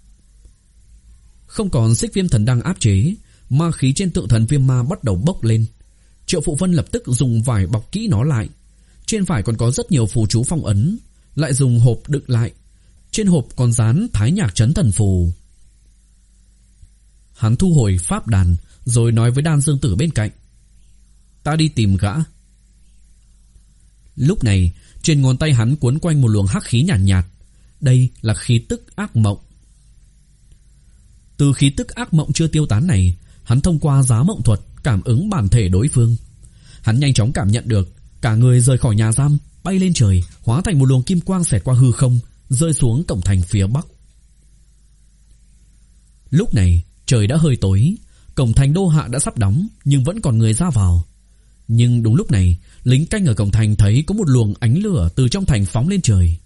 Không còn xích viêm thần đăng áp chế, ma khí trên tượng thần viêm ma bắt đầu bốc lên. Triệu Phụ Vân lập tức dùng vải bọc kỹ nó lại. Trên vải còn có rất nhiều phù chú phong ấn, lại dùng hộp đựng lại. Trên hộp còn dán Thái Nhạc Trấn Thần phù. Hắn thu hồi pháp đàn, rồi nói với Đan Dương Tử bên cạnh: "Ta đi tìm gã." Lúc này, trên ngón tay hắn cuốn quanh một luồng hắc khí nhàn nhạt, nhạt. Đây là khí tức ác mộng. Từ khí tức ác mộng chưa tiêu tán này, hắn thông qua giá mộng thuật cảm ứng bản thể đối phương. Hắn nhanh chóng cảm nhận được cả người rời khỏi nhà giam, bay lên trời, hóa thành một luồng kim quang xẹt qua hư không, rơi xuống cổng thành phía bắc. Lúc này trời đã hơi tối, cổng thành đô hạ đã sắp đóng, nhưng vẫn còn người ra vào. Nhưng đúng lúc này, lính canh ở cổng thành thấy có một luồng ánh lửa từ trong thành phóng lên trời.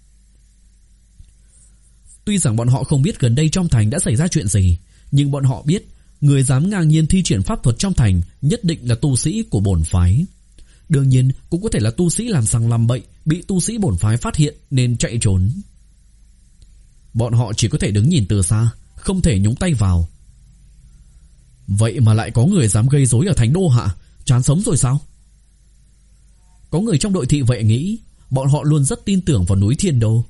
Tuy rằng bọn họ không biết gần đây trong thành đã xảy ra chuyện gì, nhưng bọn họ biết người dám ngang nhiên thi triển pháp thuật trong thành nhất định là tu sĩ của bổn phái. Đương nhiên cũng có thể là tu sĩ làm sằng làm bậy, bị tu sĩ bổn phái phát hiện nên chạy trốn. Bọn họ chỉ có thể đứng nhìn từ xa, không thể nhúng tay vào. Vậy mà lại có người dám gây rối ở thành đô hạ, chán sống rồi sao? Có người trong đội thị vệ nghĩ, bọn họ luôn rất tin tưởng vào núi Thiên Đô.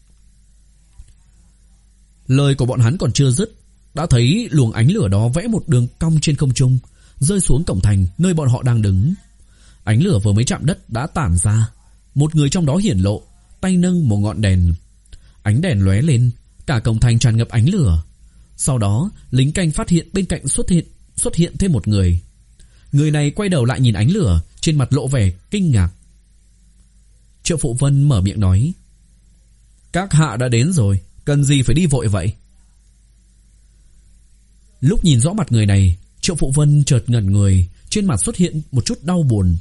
Lời của bọn hắn còn chưa dứt, đã thấy luồng ánh lửa đó vẽ một đường cong trên không trung, rơi xuống cổng thành nơi bọn họ đang đứng. Ánh lửa vừa mới chạm đất đã tản ra. Một người trong đó hiển lộ, tay nâng một ngọn đèn. Ánh đèn lóe lên, cả cổng thành tràn ngập ánh lửa. Sau đó lính canh phát hiện bên cạnh xuất hiện xuất hiện thêm một người. Người này quay đầu lại nhìn ánh lửa, trên mặt lộ vẻ kinh ngạc. Triệu Phụ Vân mở miệng nói: Các hạ đã đến rồi, cần gì phải đi vội vậy? Lúc nhìn rõ mặt người này, Triệu Phụ Vân chợt ngẩn người, trên mặt xuất hiện một chút đau buồn.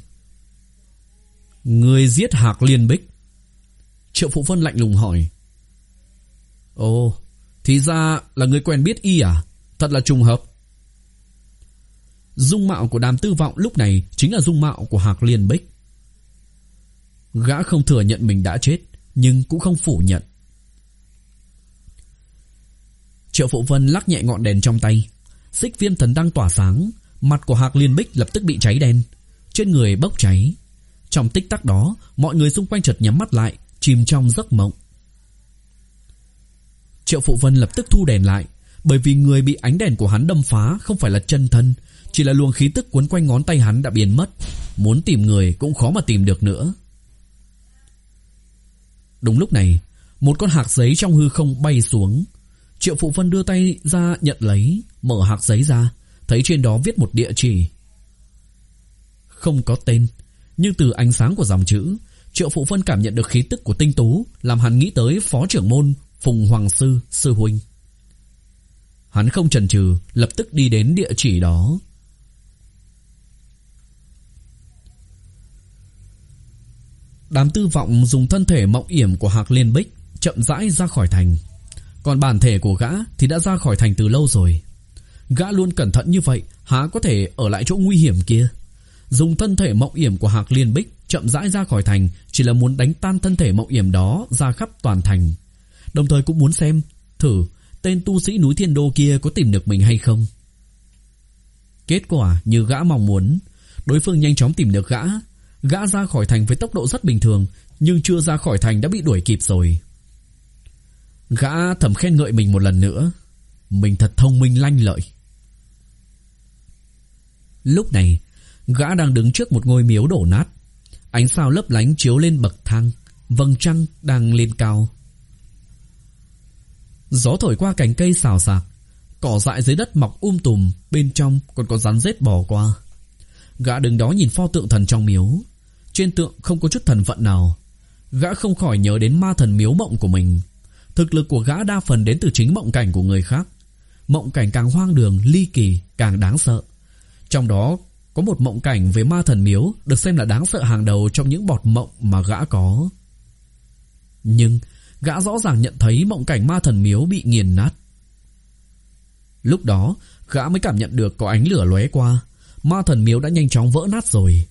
Người giết Hạc Liên Bích? Triệu Phụ Vân lạnh lùng hỏi. Ồ, thì ra là người quen biết y à? Thật là trùng hợp. Dung mạo của Đàm Tư Vọng lúc này chính là dung mạo của Hạc Liên Bích. Gã không thừa nhận mình đã chết, nhưng cũng không phủ nhận. Triệu Phụ Vân lắc nhẹ ngọn đèn trong tay, xích viêm thần đang tỏa sáng. Mặt của Hạc Liên Bích lập tức bị cháy đen, trên người bốc cháy. Trong tích tắc đó, mọi người xung quanh chợt nhắm mắt lại, chìm trong giấc mộng. Triệu Phụ Vân lập tức thu đèn lại, bởi vì người bị ánh đèn của hắn đâm phá không phải là chân thân, chỉ là luồng khí tức quấn quanh ngón tay hắn đã biến mất. Muốn tìm người cũng khó mà tìm được nữa. Đúng lúc này, một con hạc giấy trong hư không bay xuống. Triệu Phụ Vân đưa tay ra nhận lấy, mở hạc giấy ra, thấy trên đó viết một địa chỉ. Không có tên, nhưng từ ánh sáng của dòng chữ, Triệu Phụ Vân cảm nhận được khí tức của tinh tú, làm hắn nghĩ tới phó trưởng môn Phùng Hoàng Sư sư huynh. Hắn không chần chừ, lập tức đi đến địa chỉ đó. Đàm Tư Vọng dùng thân thể mộng yểm của Hạc Liên Bích chậm rãi ra khỏi thành, còn bản thể của gã thì đã ra khỏi thành từ lâu rồi. Gã luôn cẩn thận như vậy, há có thể ở lại chỗ nguy hiểm kia. Dùng thân thể mộng yểm của Hạc Liên Bích chậm rãi ra khỏi thành, chỉ là muốn đánh tan thân thể mộng yểm đó ra khắp toàn thành, đồng thời cũng muốn xem thử tên tu sĩ núi Thiên Đô kia có tìm được mình hay không. Kết quả như gã mong muốn, đối phương nhanh chóng tìm được gã. Gã ra khỏi thành với tốc độ rất bình thường, nhưng chưa ra khỏi thành đã bị đuổi kịp rồi. Gã thầm khen ngợi mình một lần nữa, mình thật thông minh lanh lợi. Lúc này, gã đang đứng trước một ngôi miếu đổ nát. Ánh sao lấp lánh chiếu lên bậc thang, vầng trăng đang lên cao. Gió thổi qua cành cây xào xạc, cỏ dại dưới đất mọc um tùm, bên trong còn có rắn rết bò qua. Gã đứng đó nhìn pho tượng thần trong miếu. Trên tượng không có chút thần vận nào. Gã không khỏi nhớ đến ma thần miếu mộng của mình. Thực lực của gã đa phần đến từ chính mộng cảnh của người khác. Mộng cảnh càng hoang đường, ly kỳ, càng đáng sợ. Trong đó có một mộng cảnh về ma thần miếu được xem là đáng sợ hàng đầu trong những bọt mộng mà gã có. Nhưng gã rõ ràng nhận thấy mộng cảnh ma thần miếu bị nghiền nát. Lúc đó gã mới cảm nhận được có ánh lửa lóe qua. Ma thần miếu đã nhanh chóng vỡ nát rồi.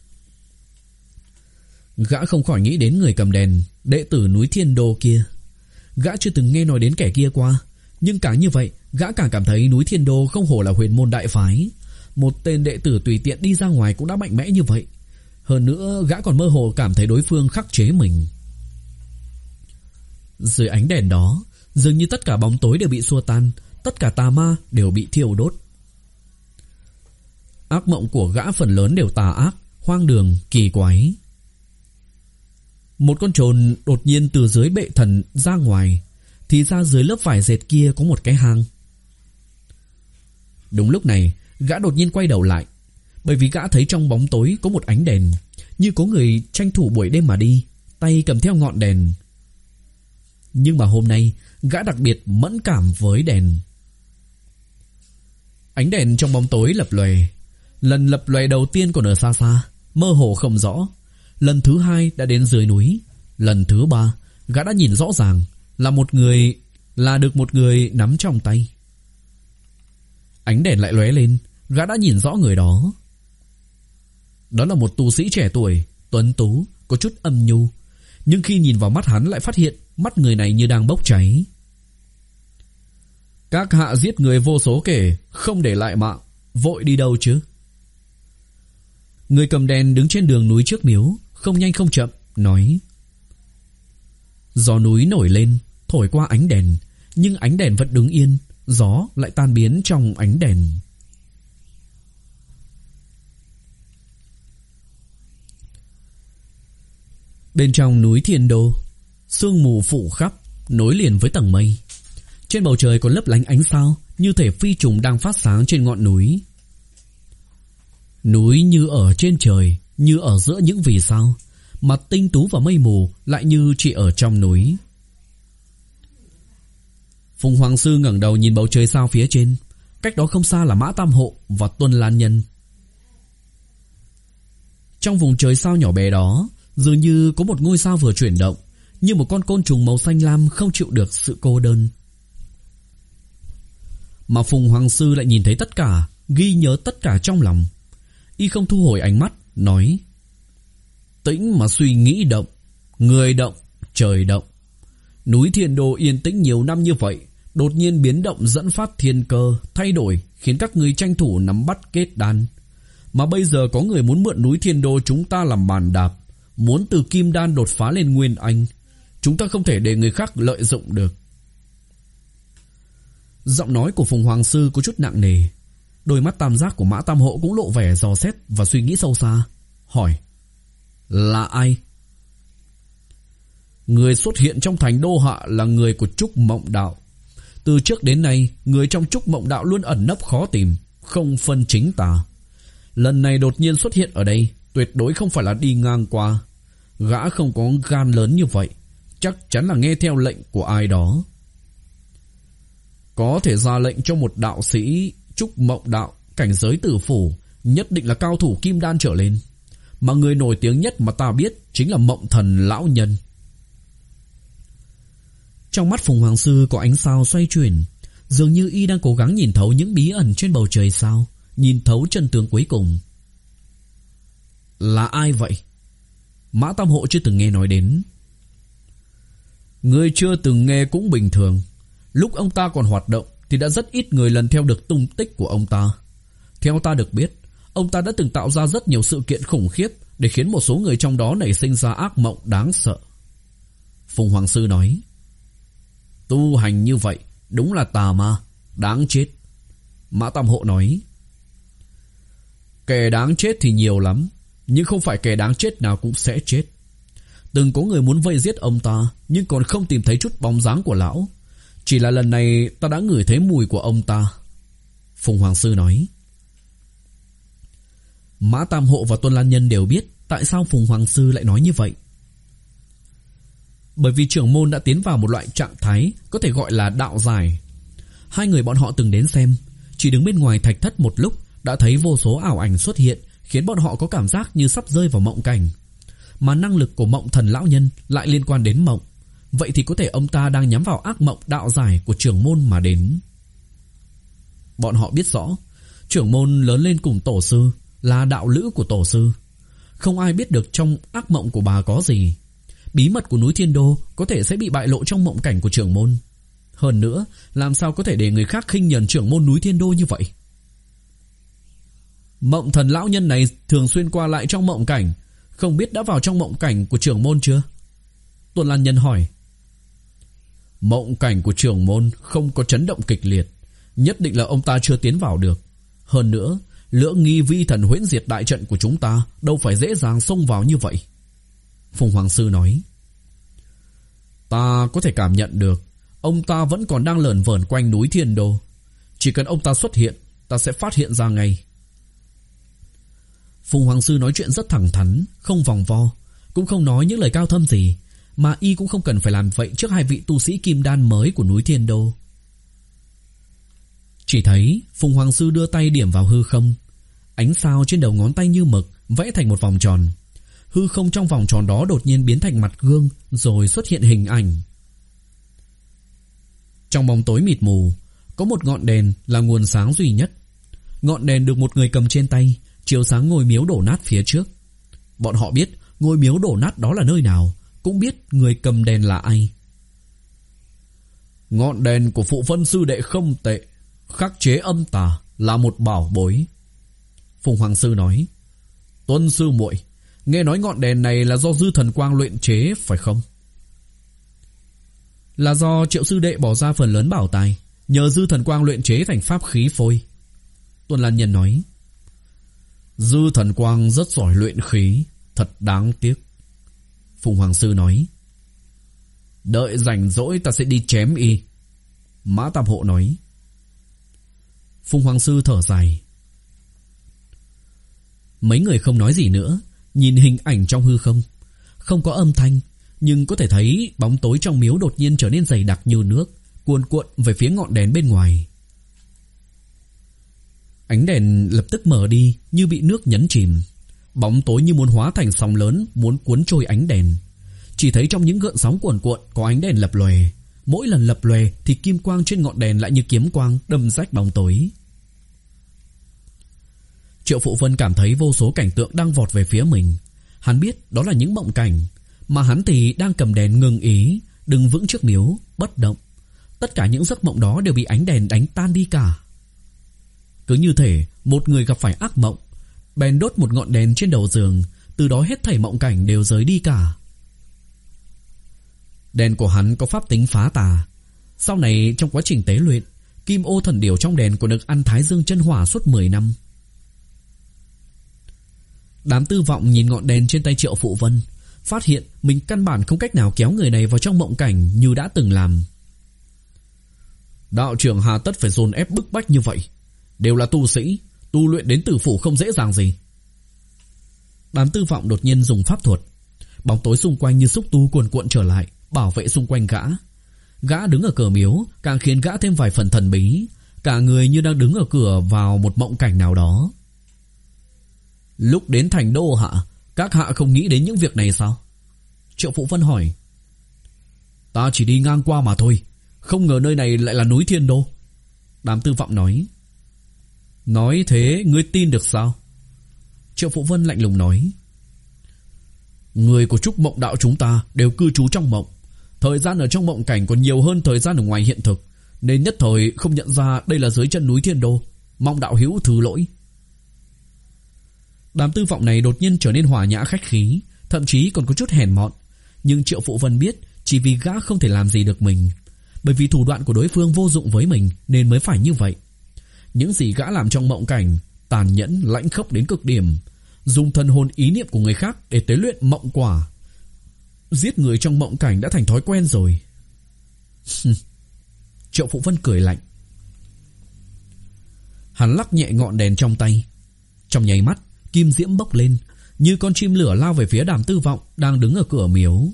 Gã không khỏi nghĩ đến người cầm đèn, đệ tử núi Thiên Đô kia. Gã chưa từng nghe nói đến kẻ kia qua, nhưng càng như vậy gã càng cảm thấy núi Thiên Đô không hổ là huyền môn đại phái. Một tên đệ tử tùy tiện đi ra ngoài cũng đã mạnh mẽ như vậy. Hơn nữa gã còn mơ hồ cảm thấy đối phương khắc chế mình. Dưới ánh đèn đó, dường như tất cả bóng tối đều bị xua tan, tất cả tà ma đều bị thiêu đốt. Ác mộng của gã phần lớn đều tà ác, hoang đường, kỳ quái. Một con trồn đột nhiên từ dưới bệ thần ra ngoài, thì ra dưới lớp vải dệt kia có một cái hang. Đúng lúc này, gã đột nhiên quay đầu lại, bởi vì gã thấy trong bóng tối có một ánh đèn, như có người tranh thủ buổi đêm mà đi, tay cầm theo ngọn đèn. Nhưng mà hôm nay, gã đặc biệt mẫn cảm với đèn. Ánh đèn trong bóng tối lập lòe. Lần lập lòe đầu tiên còn ở xa xa, mơ hồ không rõ. Lần thứ hai đã đến dưới núi. Lần thứ ba, gã đã nhìn rõ ràng là một người, là được một người nắm trong tay. Ánh đèn lại lóe lên, gã đã nhìn rõ người đó. Đó là một tu sĩ trẻ tuổi, tuấn tú, có chút âm nhu. Nhưng khi nhìn vào mắt hắn lại phát hiện mắt người này như đang bốc cháy. Các hạ giết người vô số kể, không để lại mạng, vội đi đâu chứ? Người cầm đèn đứng trên đường núi trước miếu, không nhanh không chậm, nói. Gió núi nổi lên, thổi qua ánh đèn, nhưng ánh đèn vẫn đứng yên, gió lại tan biến trong ánh đèn. Bên trong núi Thiên Đô, sương mù phủ khắp, nối liền với tầng mây. Trên bầu trời còn lấp lánh ánh sao, như thể phi trùng đang phát sáng trên ngọn núi. Núi như ở trên trời, như ở giữa những vì sao, mà tinh tú và mây mù lại như chỉ ở trong núi. Phùng Hoàng Sư ngẩng đầu nhìn bầu trời sao phía trên. Cách đó không xa là Mã Tam Hộ và Tuân Lan Nhân. Trong vùng trời sao nhỏ bé đó, dường như có một ngôi sao vừa chuyển động, như một con côn trùng màu xanh lam không chịu được sự cô đơn. Mà Phùng Hoàng Sư lại nhìn thấy tất cả, ghi nhớ tất cả trong lòng. Y không thu hồi ánh mắt, nói: tĩnh mà suy nghĩ động, người động, trời động. Núi Thiên Đô yên tĩnh nhiều năm như vậy, đột nhiên biến động dẫn phát thiên cơ, thay đổi, khiến các ngươi tranh thủ nắm bắt kết đan. Mà bây giờ có người muốn mượn núi Thiên Đô chúng ta làm bàn đạp, muốn từ kim đan đột phá lên nguyên anh. Chúng ta không thể để người khác lợi dụng được. Giọng nói của Phùng Hoàng Sư có chút nặng nề. Đôi mắt tam giác của Mã Tam Hộ cũng lộ vẻ dò xét và suy nghĩ sâu xa. Hỏi: là ai? Người xuất hiện trong thành đô hạ là người của Trúc Mộng Đạo. Từ trước đến nay, người trong Trúc Mộng Đạo luôn ẩn nấp khó tìm, không phân chính tà. Lần này đột nhiên xuất hiện ở đây, tuyệt đối không phải là đi ngang qua. Gã không có gan lớn như vậy, chắc chắn là nghe theo lệnh của ai đó. Có thể ra lệnh cho một đạo sĩ Trúc Mộng Đạo, cảnh giới tử phủ, nhất định là cao thủ kim đan trở lên. Mà người nổi tiếng nhất mà ta biết chính là Mộng Thần lão nhân. Trong mắt Phùng Hoàng Sư có ánh sao xoay chuyển, dường như y đang cố gắng nhìn thấu những bí ẩn trên bầu trời sao, nhìn thấu chân tướng cuối cùng. Là ai vậy? Mã Tam Hộ chưa từng nghe nói đến. Ngươi chưa từng nghe cũng bình thường. Lúc ông ta còn hoạt động thì đã rất ít người lần theo được tung tích của ông ta. Theo ta được biết, ông ta đã từng tạo ra rất nhiều sự kiện khủng khiếp để khiến một số người trong đó nảy sinh ra ác mộng đáng sợ. Phùng Hoàng Sư nói: tu hành như vậy đúng là tà ma, đáng chết. Mã Tam Hộ nói: kẻ đáng chết thì nhiều lắm, nhưng không phải kẻ đáng chết nào cũng sẽ chết. Từng có người muốn vây giết ông ta, nhưng còn không tìm thấy chút bóng dáng của lão. Chỉ là lần này ta đã ngửi thấy mùi của ông ta. Phùng Hoàng Sư nói. Mã Tam Hộ và Tuân Lan Nhân đều biết tại sao Phùng Hoàng Sư lại nói như vậy. Bởi vì trưởng môn đã tiến vào một loại trạng thái có thể gọi là đạo giải. Hai người bọn họ từng đến xem, chỉ đứng bên ngoài thạch thất một lúc đã thấy vô số ảo ảnh xuất hiện, khiến bọn họ có cảm giác như sắp rơi vào mộng cảnh. Mà năng lực của Mộng Thần lão nhân lại liên quan đến mộng, vậy thì có thể ông ta đang nhắm vào ác mộng đạo giải của trưởng môn mà đến. Bọn họ biết rõ, trưởng môn lớn lên cùng tổ sư, là đạo lữ của tổ sư. Không ai biết được trong ác mộng của bà có gì. Bí mật của núi Thiên Đô có thể sẽ bị bại lộ trong mộng cảnh của trưởng môn. Hơn nữa, làm sao có thể để người khác khinh nhờn trưởng môn núi Thiên Đô như vậy? Mộng Thần lão nhân này thường xuyên qua lại trong mộng cảnh, không biết đã vào trong mộng cảnh của trưởng môn chưa? Tuân Lan Nhân hỏi. Mộng cảnh của trưởng môn không có chấn động kịch liệt, nhất định là ông ta chưa tiến vào được. Hơn nữa, Lưỡng Nghi Vi Thần huyễn diệt đại trận của chúng ta đâu phải dễ dàng xông vào như vậy. Phùng Hoàng Sư nói. Ta có thể cảm nhận được ông ta vẫn còn đang lởn vởn quanh núi Thiên Đô. Chỉ cần ông ta xuất hiện, ta sẽ phát hiện ra ngay. Phùng Hoàng Sư nói chuyện rất thẳng thắn, không vòng vo, cũng không nói những lời cao thâm gì, mà y cũng không cần phải làm vậy trước hai vị tu sĩ kim đan mới của núi Thiên Đô. Chỉ thấy Phùng Hoàng Sư đưa tay điểm vào hư không, ánh sao trên đầu ngón tay như mực vẽ thành một vòng tròn. Hư không trong vòng tròn đó đột nhiên biến thành mặt gương, rồi xuất hiện hình ảnh. Trong bóng tối mịt mù, có một ngọn đèn là nguồn sáng duy nhất. Ngọn đèn được một người cầm trên tay, chiếu sáng ngôi miếu đổ nát phía trước. Bọn họ biết ngôi miếu đổ nát đó là nơi nào, cũng biết người cầm đèn là ai. Ngọn đèn của Phụ Vân sư đệ không tệ, khắc chế âm tà, là một bảo bối. Phùng Hoàng Sư nói. Tuân sư muội, nghe nói ngọn đèn này là do Dư Thần Quang luyện chế phải không? Là do Triệu sư đệ bỏ ra phần lớn bảo tài, nhờ Dư Thần Quang luyện chế thành pháp khí phôi. Tuân Lan Nhân nói. Dư Thần Quang rất giỏi luyện khí, thật đáng tiếc. Phùng Hoàng Sư nói. Đợi rảnh rỗi ta sẽ đi chém y. Mã Tam Hộ nói. Phùng Hoàng Sư thở dài. Mấy người không nói gì nữa, nhìn hình ảnh trong hư không. Không có âm thanh, nhưng có thể thấy bóng tối trong miếu đột nhiên trở nên dày đặc như nước, cuồn cuộn về phía ngọn đèn bên ngoài. Ánh đèn lập tức mở đi như bị nước nhấn chìm. Bóng tối như muốn hóa thành sóng lớn, muốn cuốn trôi ánh đèn. Chỉ thấy trong những gợn sóng cuồn cuộn có ánh đèn lập lòe. Mỗi lần lập lòe thì kim quang trên ngọn đèn lại như kiếm quang đâm rách bóng tối. Triệu Phụ Vân cảm thấy vô số cảnh tượng đang vọt về phía mình. Hắn biết đó là những mộng cảnh, mà hắn thì đang cầm đèn ngưng ý, đứng vững trước miếu, bất động. Tất cả những giấc mộng đó đều bị ánh đèn đánh tan đi cả. Cứ như thể một người gặp phải ác mộng, bèn đốt một ngọn đèn trên đầu giường, từ đó hết thảy mộng cảnh đều rời đi cả. Đèn của hắn có pháp tính phá tà. Sau này trong quá trình tế luyện, kim ô thần điểu trong đèn còn được ăn thái dương chân hỏa suốt mười năm. Đám Tư Vọng nhìn ngọn đèn trên tay Triệu Phụ Vân, phát hiện mình căn bản không cách nào kéo người này vào trong mộng cảnh như đã từng làm. Đạo trưởng hà tất phải dồn ép bức bách như vậy? Đều là tu sĩ, tu luyện đến tử phủ không dễ dàng gì. Đám Tư Vọng đột nhiên dùng pháp thuật. Bóng tối xung quanh như xúc tu cuồn cuộn trở lại, bảo vệ xung quanh gã. Gã đứng ở cửa miếu càng khiến gã thêm vài phần thần bí, cả người như đang đứng ở cửa vào một mộng cảnh nào đó. Lúc đến thành đô hạ, các hạ không nghĩ đến những việc này sao? Triệu Phụ Vân hỏi. Ta chỉ đi ngang qua mà thôi, không ngờ nơi này lại là núi Thiên Đô. Đám Tư Vọng nói. Nói thế ngươi tin được sao? Triệu Phụ Vân lạnh lùng nói. Người của Trúc Mộng Đạo chúng ta đều cư trú trong mộng. Thời gian ở trong mộng cảnh còn nhiều hơn thời gian ở ngoài hiện thực, nên nhất thời không nhận ra đây là dưới chân núi Thiên Đô. Mong đạo hữu thứ lỗi. Đám Tư Vọng này đột nhiên trở nên hòa nhã khách khí, thậm chí còn có chút hèn mọn. Nhưng Triệu Phụ Vân biết chỉ vì gã không thể làm gì được mình, bởi vì thủ đoạn của đối phương vô dụng với mình nên mới phải như vậy. Những gì gã làm trong mộng cảnh tàn nhẫn, lãnh khốc đến cực điểm, dùng thần hồn ý niệm của người khác để tế luyện mộng quả. Giết người trong mộng cảnh đã thành thói quen rồi. Triệu Phụ Vân cười lạnh. Hắn lắc nhẹ ngọn đèn trong tay. Trong nháy mắt, kim diễm bốc lên, như con chim lửa lao về phía Đám Tư Vọng đang đứng ở cửa miếu.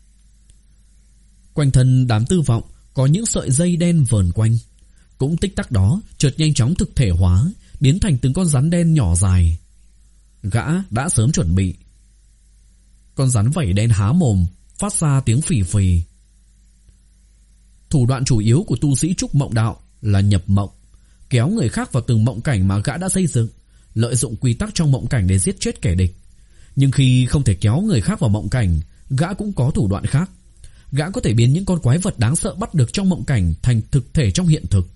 Quanh thân Đám Tư Vọng có những sợi dây đen vờn quanh. Cũng tích tắc đó chợt nhanh chóng thực thể hóa, biến thành từng con rắn đen nhỏ dài. Gã đã sớm chuẩn bị. Con rắn vảy đen há mồm, phát ra tiếng phì phì. Thủ đoạn chủ yếu của tu sĩ Trúc Mộng Đạo là nhập mộng, kéo người khác vào từng mộng cảnh mà gã đã xây dựng, lợi dụng quy tắc trong mộng cảnh để giết chết kẻ địch. Nhưng khi không thể kéo người khác vào mộng cảnh, gã cũng có thủ đoạn khác. Gã có thể biến những con quái vật đáng sợ bắt được trong mộng cảnh thành thực thể trong hiện thực.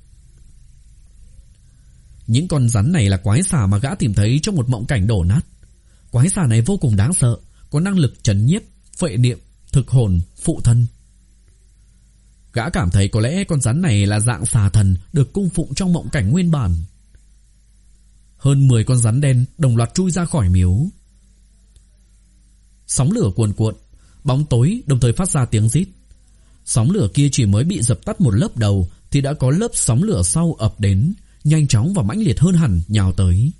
Những con rắn này là quái xà mà gã tìm thấy trong một mộng cảnh đổ nát. Quái xà này vô cùng đáng sợ, có năng lực trấn nhiếp, phệ niệm, thực hồn, phụ thân. Gã cảm thấy có lẽ con rắn này là dạng xà thần được cung phụng trong mộng cảnh nguyên bản. Hơn mười con rắn đen đồng loạt chui ra khỏi miếu. Sóng lửa cuồn cuộn, bóng tối đồng thời phát ra tiếng rít. Sóng lửa kia chỉ mới bị dập tắt một lớp đầu thì đã có lớp sóng lửa sau ập đến, nhanh chóng và mãnh liệt hơn hẳn nhào tới.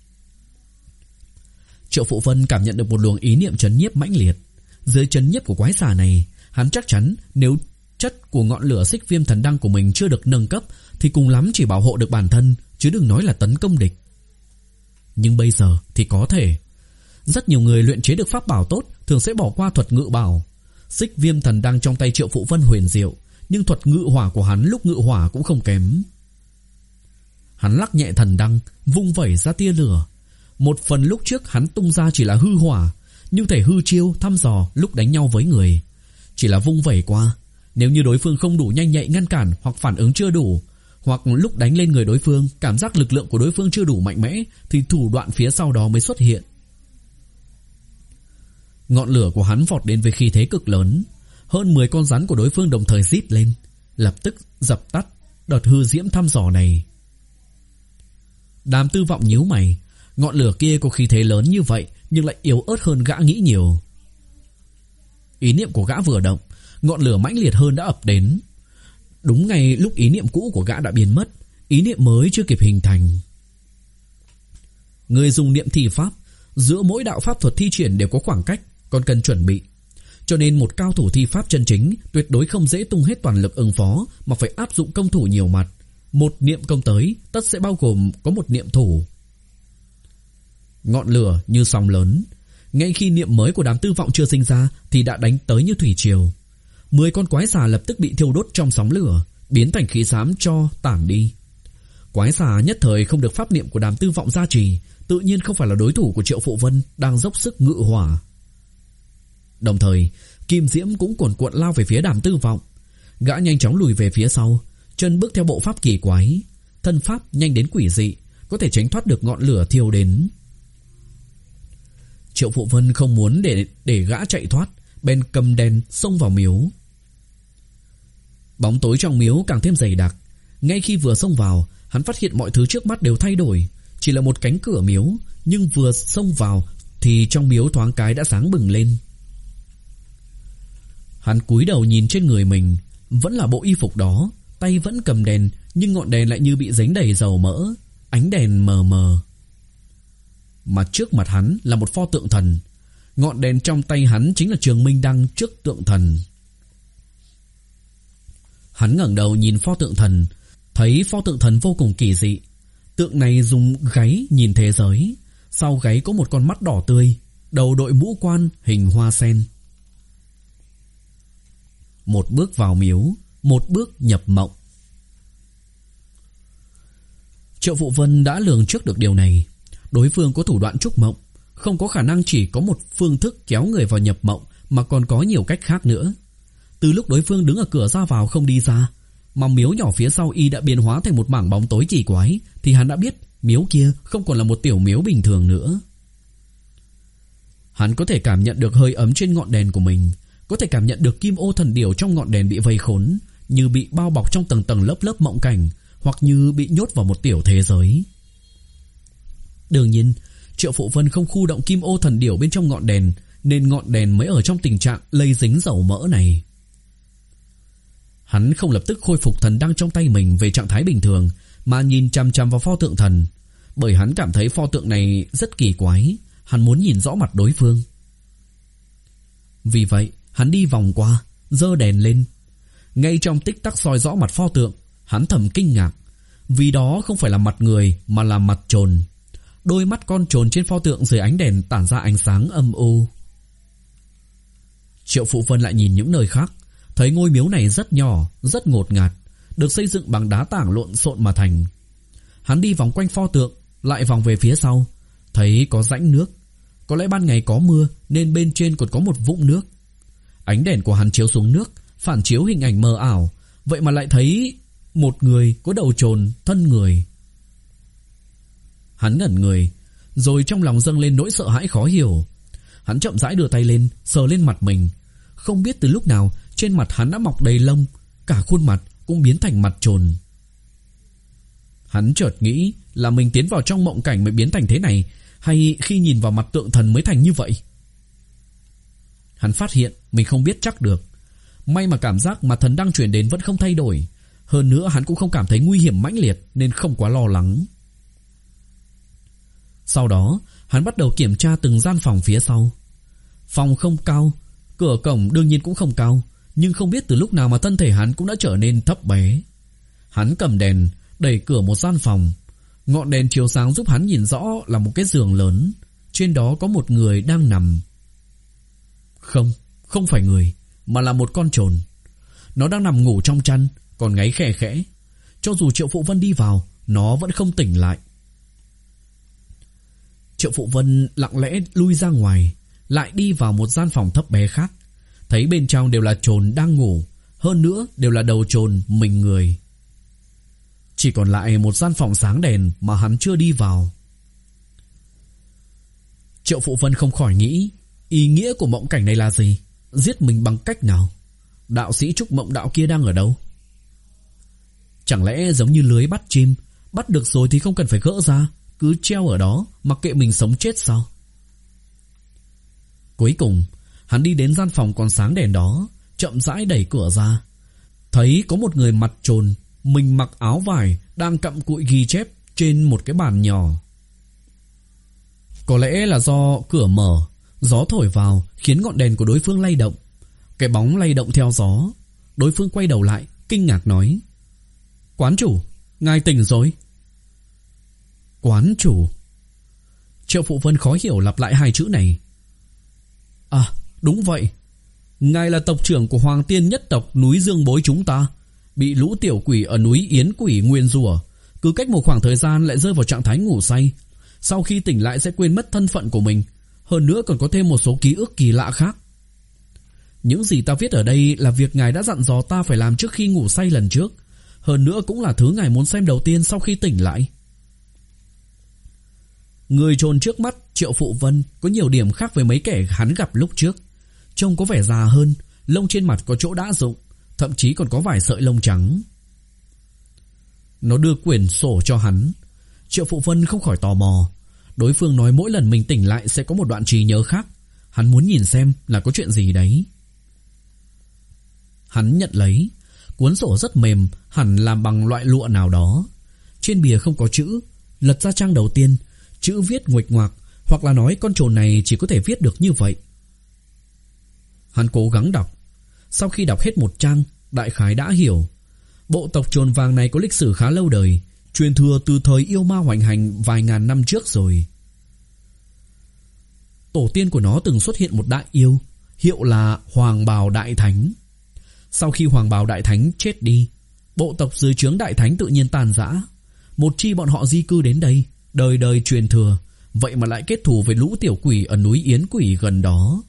Triệu Phụ Vân cảm nhận được một luồng ý niệm trấn nhiếp mãnh liệt. Dưới trấn nhiếp của quái xà này, hắn chắc chắn nếu chất của ngọn lửa xích viêm thần đăng của mình chưa được nâng cấp thì cùng lắm chỉ bảo hộ được bản thân, chứ đừng nói là tấn công địch. Nhưng bây giờ thì có thể. Rất nhiều người luyện chế được pháp bảo tốt thường sẽ bỏ qua thuật ngự bảo. Xích viêm thần đăng trong tay Triệu Phụ Vân huyền diệu, nhưng thuật ngự hỏa của hắn lúc ngự hỏa cũng không kém. Hắn lắc nhẹ thần đăng, vung vẩy ra tia lửa. Một phần lúc trước hắn tung ra chỉ là hư hỏa, nhưng thể hư chiêu thăm dò lúc đánh nhau với người. Chỉ là vung vẩy qua. Nếu như đối phương không đủ nhanh nhạy ngăn cản hoặc phản ứng chưa đủ, hoặc lúc đánh lên người đối phương cảm giác lực lượng của đối phương chưa đủ mạnh mẽ, thì thủ đoạn phía sau đó mới xuất hiện. Ngọn lửa của hắn vọt đến với khí thế cực lớn. Hơn mười con rắn của đối phương đồng thời rít lên, lập tức dập tắt đợt hư diễm thăm dò này. Đám Tư Vọng nhíu mày. Ngọn lửa kia có khí thế lớn như vậy nhưng lại yếu ớt hơn gã nghĩ nhiều. Ý niệm của gã vừa động, ngọn lửa mãnh liệt hơn đã ập đến. Đúng ngay lúc ý niệm cũ của gã đã biến mất, ý niệm mới chưa kịp hình thành. Người dùng niệm thị pháp, giữa mỗi đạo pháp thuật thi triển đều có khoảng cách, còn cần chuẩn bị. Cho nên một cao thủ thi pháp chân chính tuyệt đối không dễ tung hết toàn lực ứng phó, mà phải áp dụng công thủ nhiều mặt. Một niệm công tới, tất sẽ bao gồm có một niệm thủ. Ngọn lửa như sóng lớn, ngay khi niệm mới của đám Tư Vọng chưa sinh ra thì đã đánh tới như thủy triều. Mười con quái xà lập tức bị thiêu đốt trong sóng lửa, biến thành khí xám cho tản đi. Quái xà nhất thời không được pháp niệm của đám Tư Vọng gia trì, tự nhiên không phải là đối thủ của Triệu Phụ Vân đang dốc sức ngự hỏa. Đồng thời, kim diễm cũng cuồn cuộn lao về phía đám Tư Vọng. Gã nhanh chóng lùi về phía sau, chân bước theo bộ pháp kỳ quái, thân pháp nhanh đến quỷ dị, có thể tránh thoát được ngọn lửa thiêu đến. Triệu Phụ Vân không muốn để để gã chạy thoát, bèn cầm đèn xông vào miếu. Bóng tối trong miếu càng thêm dày đặc. Ngay khi vừa xông vào, hắn phát hiện mọi thứ trước mắt đều thay đổi. Chỉ là một cánh cửa miếu, nhưng vừa xông vào thì trong miếu thoáng cái đã sáng bừng lên. Hắn cúi đầu nhìn trên người mình, vẫn là bộ y phục đó, tay vẫn cầm đèn, nhưng ngọn đèn lại như bị dính đầy dầu mỡ, ánh đèn mờ mờ. Mà trước mặt hắn là một pho tượng thần. Ngọn đèn trong tay hắn chính là Trường Minh Đăng trước tượng thần. Hắn ngẩng đầu nhìn pho tượng thần, thấy pho tượng thần vô cùng kỳ dị. Tượng này dùng gáy nhìn thế giới, sau gáy có một con mắt đỏ tươi, đầu đội mũ quan hình hoa sen. Một bước vào miếu, một bước nhập mộng. Triệu Phụ Vân đã lường trước được điều này. Đối phương có thủ đoạn trúc mộng, không có khả năng chỉ có một phương thức kéo người vào nhập mộng, mà còn có nhiều cách khác nữa. Từ lúc đối phương đứng ở cửa ra vào không đi ra, mà miếu nhỏ phía sau y đã biến hóa thành một mảng bóng tối kỳ quái, thì hắn đã biết miếu kia không còn là một tiểu miếu bình thường nữa. Hắn có thể cảm nhận được hơi ấm trên ngọn đèn của mình, có thể cảm nhận được kim ô thần điểu trong ngọn đèn bị vây khốn, như bị bao bọc trong tầng tầng lớp lớp mộng cảnh, hoặc như bị nhốt vào một tiểu thế giới. Đương nhiên, Triệu Phụ Vân không khu động kim ô thần điểu bên trong ngọn đèn, nên ngọn đèn mới ở trong tình trạng lây dính dầu mỡ này. Hắn không lập tức khôi phục thần đăng trong tay mình về trạng thái bình thường, mà nhìn chằm chằm vào pho tượng thần, bởi hắn cảm thấy pho tượng này rất kỳ quái, hắn muốn nhìn rõ mặt đối phương. Vì vậy, hắn đi vòng qua, giơ đèn lên. Ngay trong tích tắc soi rõ mặt pho tượng, hắn thầm kinh ngạc, vì đó không phải là mặt người mà là mặt trồn. Đôi mắt con trồn trên pho tượng dưới ánh đèn tản ra ánh sáng âm u. Triệu Phụ Vân lại nhìn những nơi khác, thấy ngôi miếu này rất nhỏ, rất ngột ngạt, được xây dựng bằng đá tảng lộn xộn mà thành. Hắn đi vòng quanh pho tượng, lại vòng về phía sau, thấy có rãnh nước. Có lẽ ban ngày có mưa nên bên trên còn có một vũng nước. Ánh đèn của hắn chiếu xuống nước, phản chiếu hình ảnh mờ ảo, vậy mà lại thấy một người có đầu trồn, thân người. Hắn ngẩn người, rồi trong lòng dâng lên nỗi sợ hãi khó hiểu. Hắn chậm rãi đưa tay lên, sờ lên mặt mình. Không biết từ lúc nào trên mặt hắn đã mọc đầy lông, cả khuôn mặt cũng biến thành mặt trồn. Hắn chợt nghĩ là mình tiến vào trong mộng cảnh mới biến thành thế này, hay khi nhìn vào mặt tượng thần mới thành như vậy. Hắn phát hiện mình không biết chắc được. May mà cảm giác mà thần đang truyền đến vẫn không thay đổi. Hơn nữa hắn cũng không cảm thấy nguy hiểm mãnh liệt, nên không quá lo lắng. Sau đó hắn bắt đầu kiểm tra từng gian phòng phía sau. Phòng không cao, cửa cổng đương nhiên cũng không cao, nhưng không biết từ lúc nào mà thân thể hắn cũng đã trở nên thấp bé. Hắn cầm đèn, đẩy cửa một gian phòng. Ngọn đèn chiếu sáng giúp hắn nhìn rõ là một cái giường lớn. Trên đó có một người đang nằm. Không, không phải người, mà là một con trồn. Nó đang nằm ngủ trong chăn, còn ngáy khẽ khẽ. Cho dù Triệu Phụ Vân đi vào, nó vẫn không tỉnh lại. Triệu Phụ Vân lặng lẽ lui ra ngoài, lại đi vào một gian phòng thấp bé khác. Thấy bên trong đều là trồn đang ngủ, hơn nữa đều là đầu trồn mình người. Chỉ còn lại một gian phòng sáng đèn mà hắn chưa đi vào. Triệu Phụ Vân không khỏi nghĩ, ý nghĩa của mộng cảnh này là gì? Giết mình bằng cách nào? Đạo sĩ trúc mộng đạo kia đang ở đâu? Chẳng lẽ giống như lưới bắt chim, bắt được rồi thì không cần phải gỡ ra, cứ treo ở đó mặc kệ mình sống chết sao? Cuối cùng hắn đi đến gian phòng còn sáng đèn đó, chậm rãi đẩy cửa ra. Thấy có một người mặt trồn, mình mặc áo vải, đang cặm cụi ghi chép trên một cái bàn nhỏ. Có lẽ là do cửa mở, gió thổi vào khiến ngọn đèn của đối phương lay động. Cái bóng lay động theo gió. Đối phương quay đầu lại, kinh ngạc nói: Quán chủ, ngài tỉnh rồi. Quán chủ. Triệu Phụ Vân khó hiểu lặp lại hai chữ này. À, đúng vậy. Ngài là tộc trưởng của Hoàng Tiên nhất tộc núi Dương Bối chúng ta, bị lũ tiểu quỷ ở núi Yến Quỷ nguyền rủa, cứ cách một khoảng thời gian lại rơi vào trạng thái ngủ say. Sau khi tỉnh lại sẽ quên mất thân phận của mình, hơn nữa còn có thêm một số ký ức kỳ lạ khác. Những gì ta viết ở đây là việc ngài đã dặn dò ta phải làm trước khi ngủ say lần trước, hơn nữa cũng là thứ ngài muốn xem đầu tiên sau khi tỉnh lại. Người trồn trước mắt Triệu Phụ Vân có nhiều điểm khác với mấy kẻ hắn gặp lúc trước. Trông có vẻ già hơn, lông trên mặt có chỗ đã rụng, thậm chí còn có vài sợi lông trắng. Nó đưa quyển sổ cho hắn. Triệu Phụ Vân không khỏi tò mò. Đối phương nói mỗi lần mình tỉnh lại sẽ có một đoạn trí nhớ khác. Hắn muốn nhìn xem là có chuyện gì đấy. Hắn nhận lấy. Cuốn sổ rất mềm, hẳn làm bằng loại lụa nào đó. Trên bìa không có chữ. Lật ra trang đầu tiên, chữ viết nguệch ngoạc, hoặc là nói con trồn này chỉ có thể viết được như vậy. Hắn cố gắng đọc. Sau khi đọc hết một trang, đại khái đã hiểu. Bộ tộc trồn vàng này có lịch sử khá lâu đời, truyền thừa từ thời yêu ma hoành hành vài ngàn năm trước rồi. Tổ tiên của nó từng xuất hiện một đại yêu, hiệu là Hoàng Bào Đại Thánh. Sau khi Hoàng Bào Đại Thánh chết đi, bộ tộc dưới trướng Đại Thánh tự nhiên tàn rã. Một chi bọn họ di cư đến đây, đời đời truyền thừa, vậy mà lại kết thù với lũ tiểu quỷ ở núi Yến Quỷ gần đó.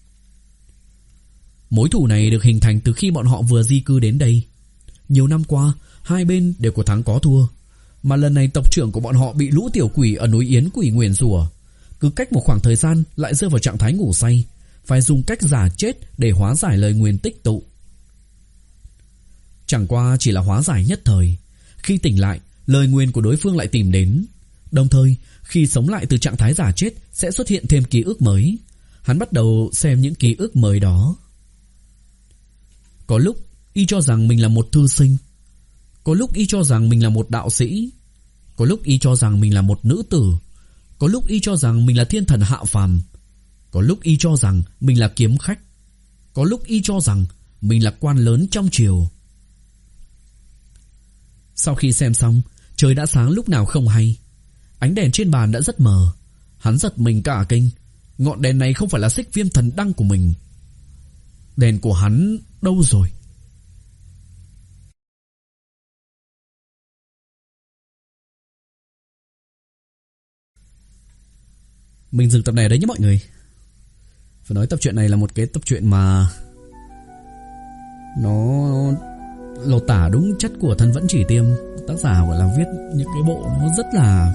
Mối thù này được hình thành từ khi bọn họ vừa di cư đến đây. Nhiều năm qua, hai bên đều có thắng có thua, mà lần này tộc trưởng của bọn họ bị lũ tiểu quỷ ở núi Yến Quỷ nguyền rủa, cứ cách một khoảng thời gian lại rơi vào trạng thái ngủ say, phải dùng cách giả chết để hóa giải lời nguyền tích tụ. Chẳng qua chỉ là hóa giải nhất thời, khi tỉnh lại, lời nguyền của đối phương lại tìm đến. Đồng thời, khi sống lại từ trạng thái giả chết sẽ xuất hiện thêm ký ức mới. Hắn bắt đầu xem những ký ức mới đó. Có lúc y cho rằng mình là một thư sinh, có lúc y cho rằng mình là một đạo sĩ, có lúc y cho rằng mình là một nữ tử, có lúc y cho rằng mình là thiên thần hạ phàm, có lúc y cho rằng mình là kiếm khách, có lúc y cho rằng mình là quan lớn trong triều. Sau khi xem xong, trời đã sáng lúc nào không hay. Ánh đèn trên bàn đã rất mờ. Hắn giật mình cả kinh. Ngọn đèn này không phải là xích viêm thần đăng của mình. Đèn của hắn đâu rồi? Mình dừng tập này đấy nhé mọi người. Phải nói tập truyện này là một cái tập truyện mà nó lột tả đúng chất của Thân Vẫn Chỉ Tiêm. Tác giả gọi là viết những cái bộ nó rất là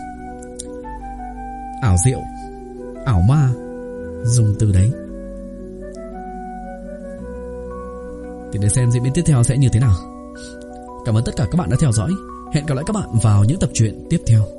ảo diệu, ảo ma, dùng từ đấy. Thì để xem diễn biến tiếp theo sẽ như thế nào. Cảm ơn tất cả các bạn đã theo dõi. Hẹn gặp lại các bạn vào những tập truyện tiếp theo.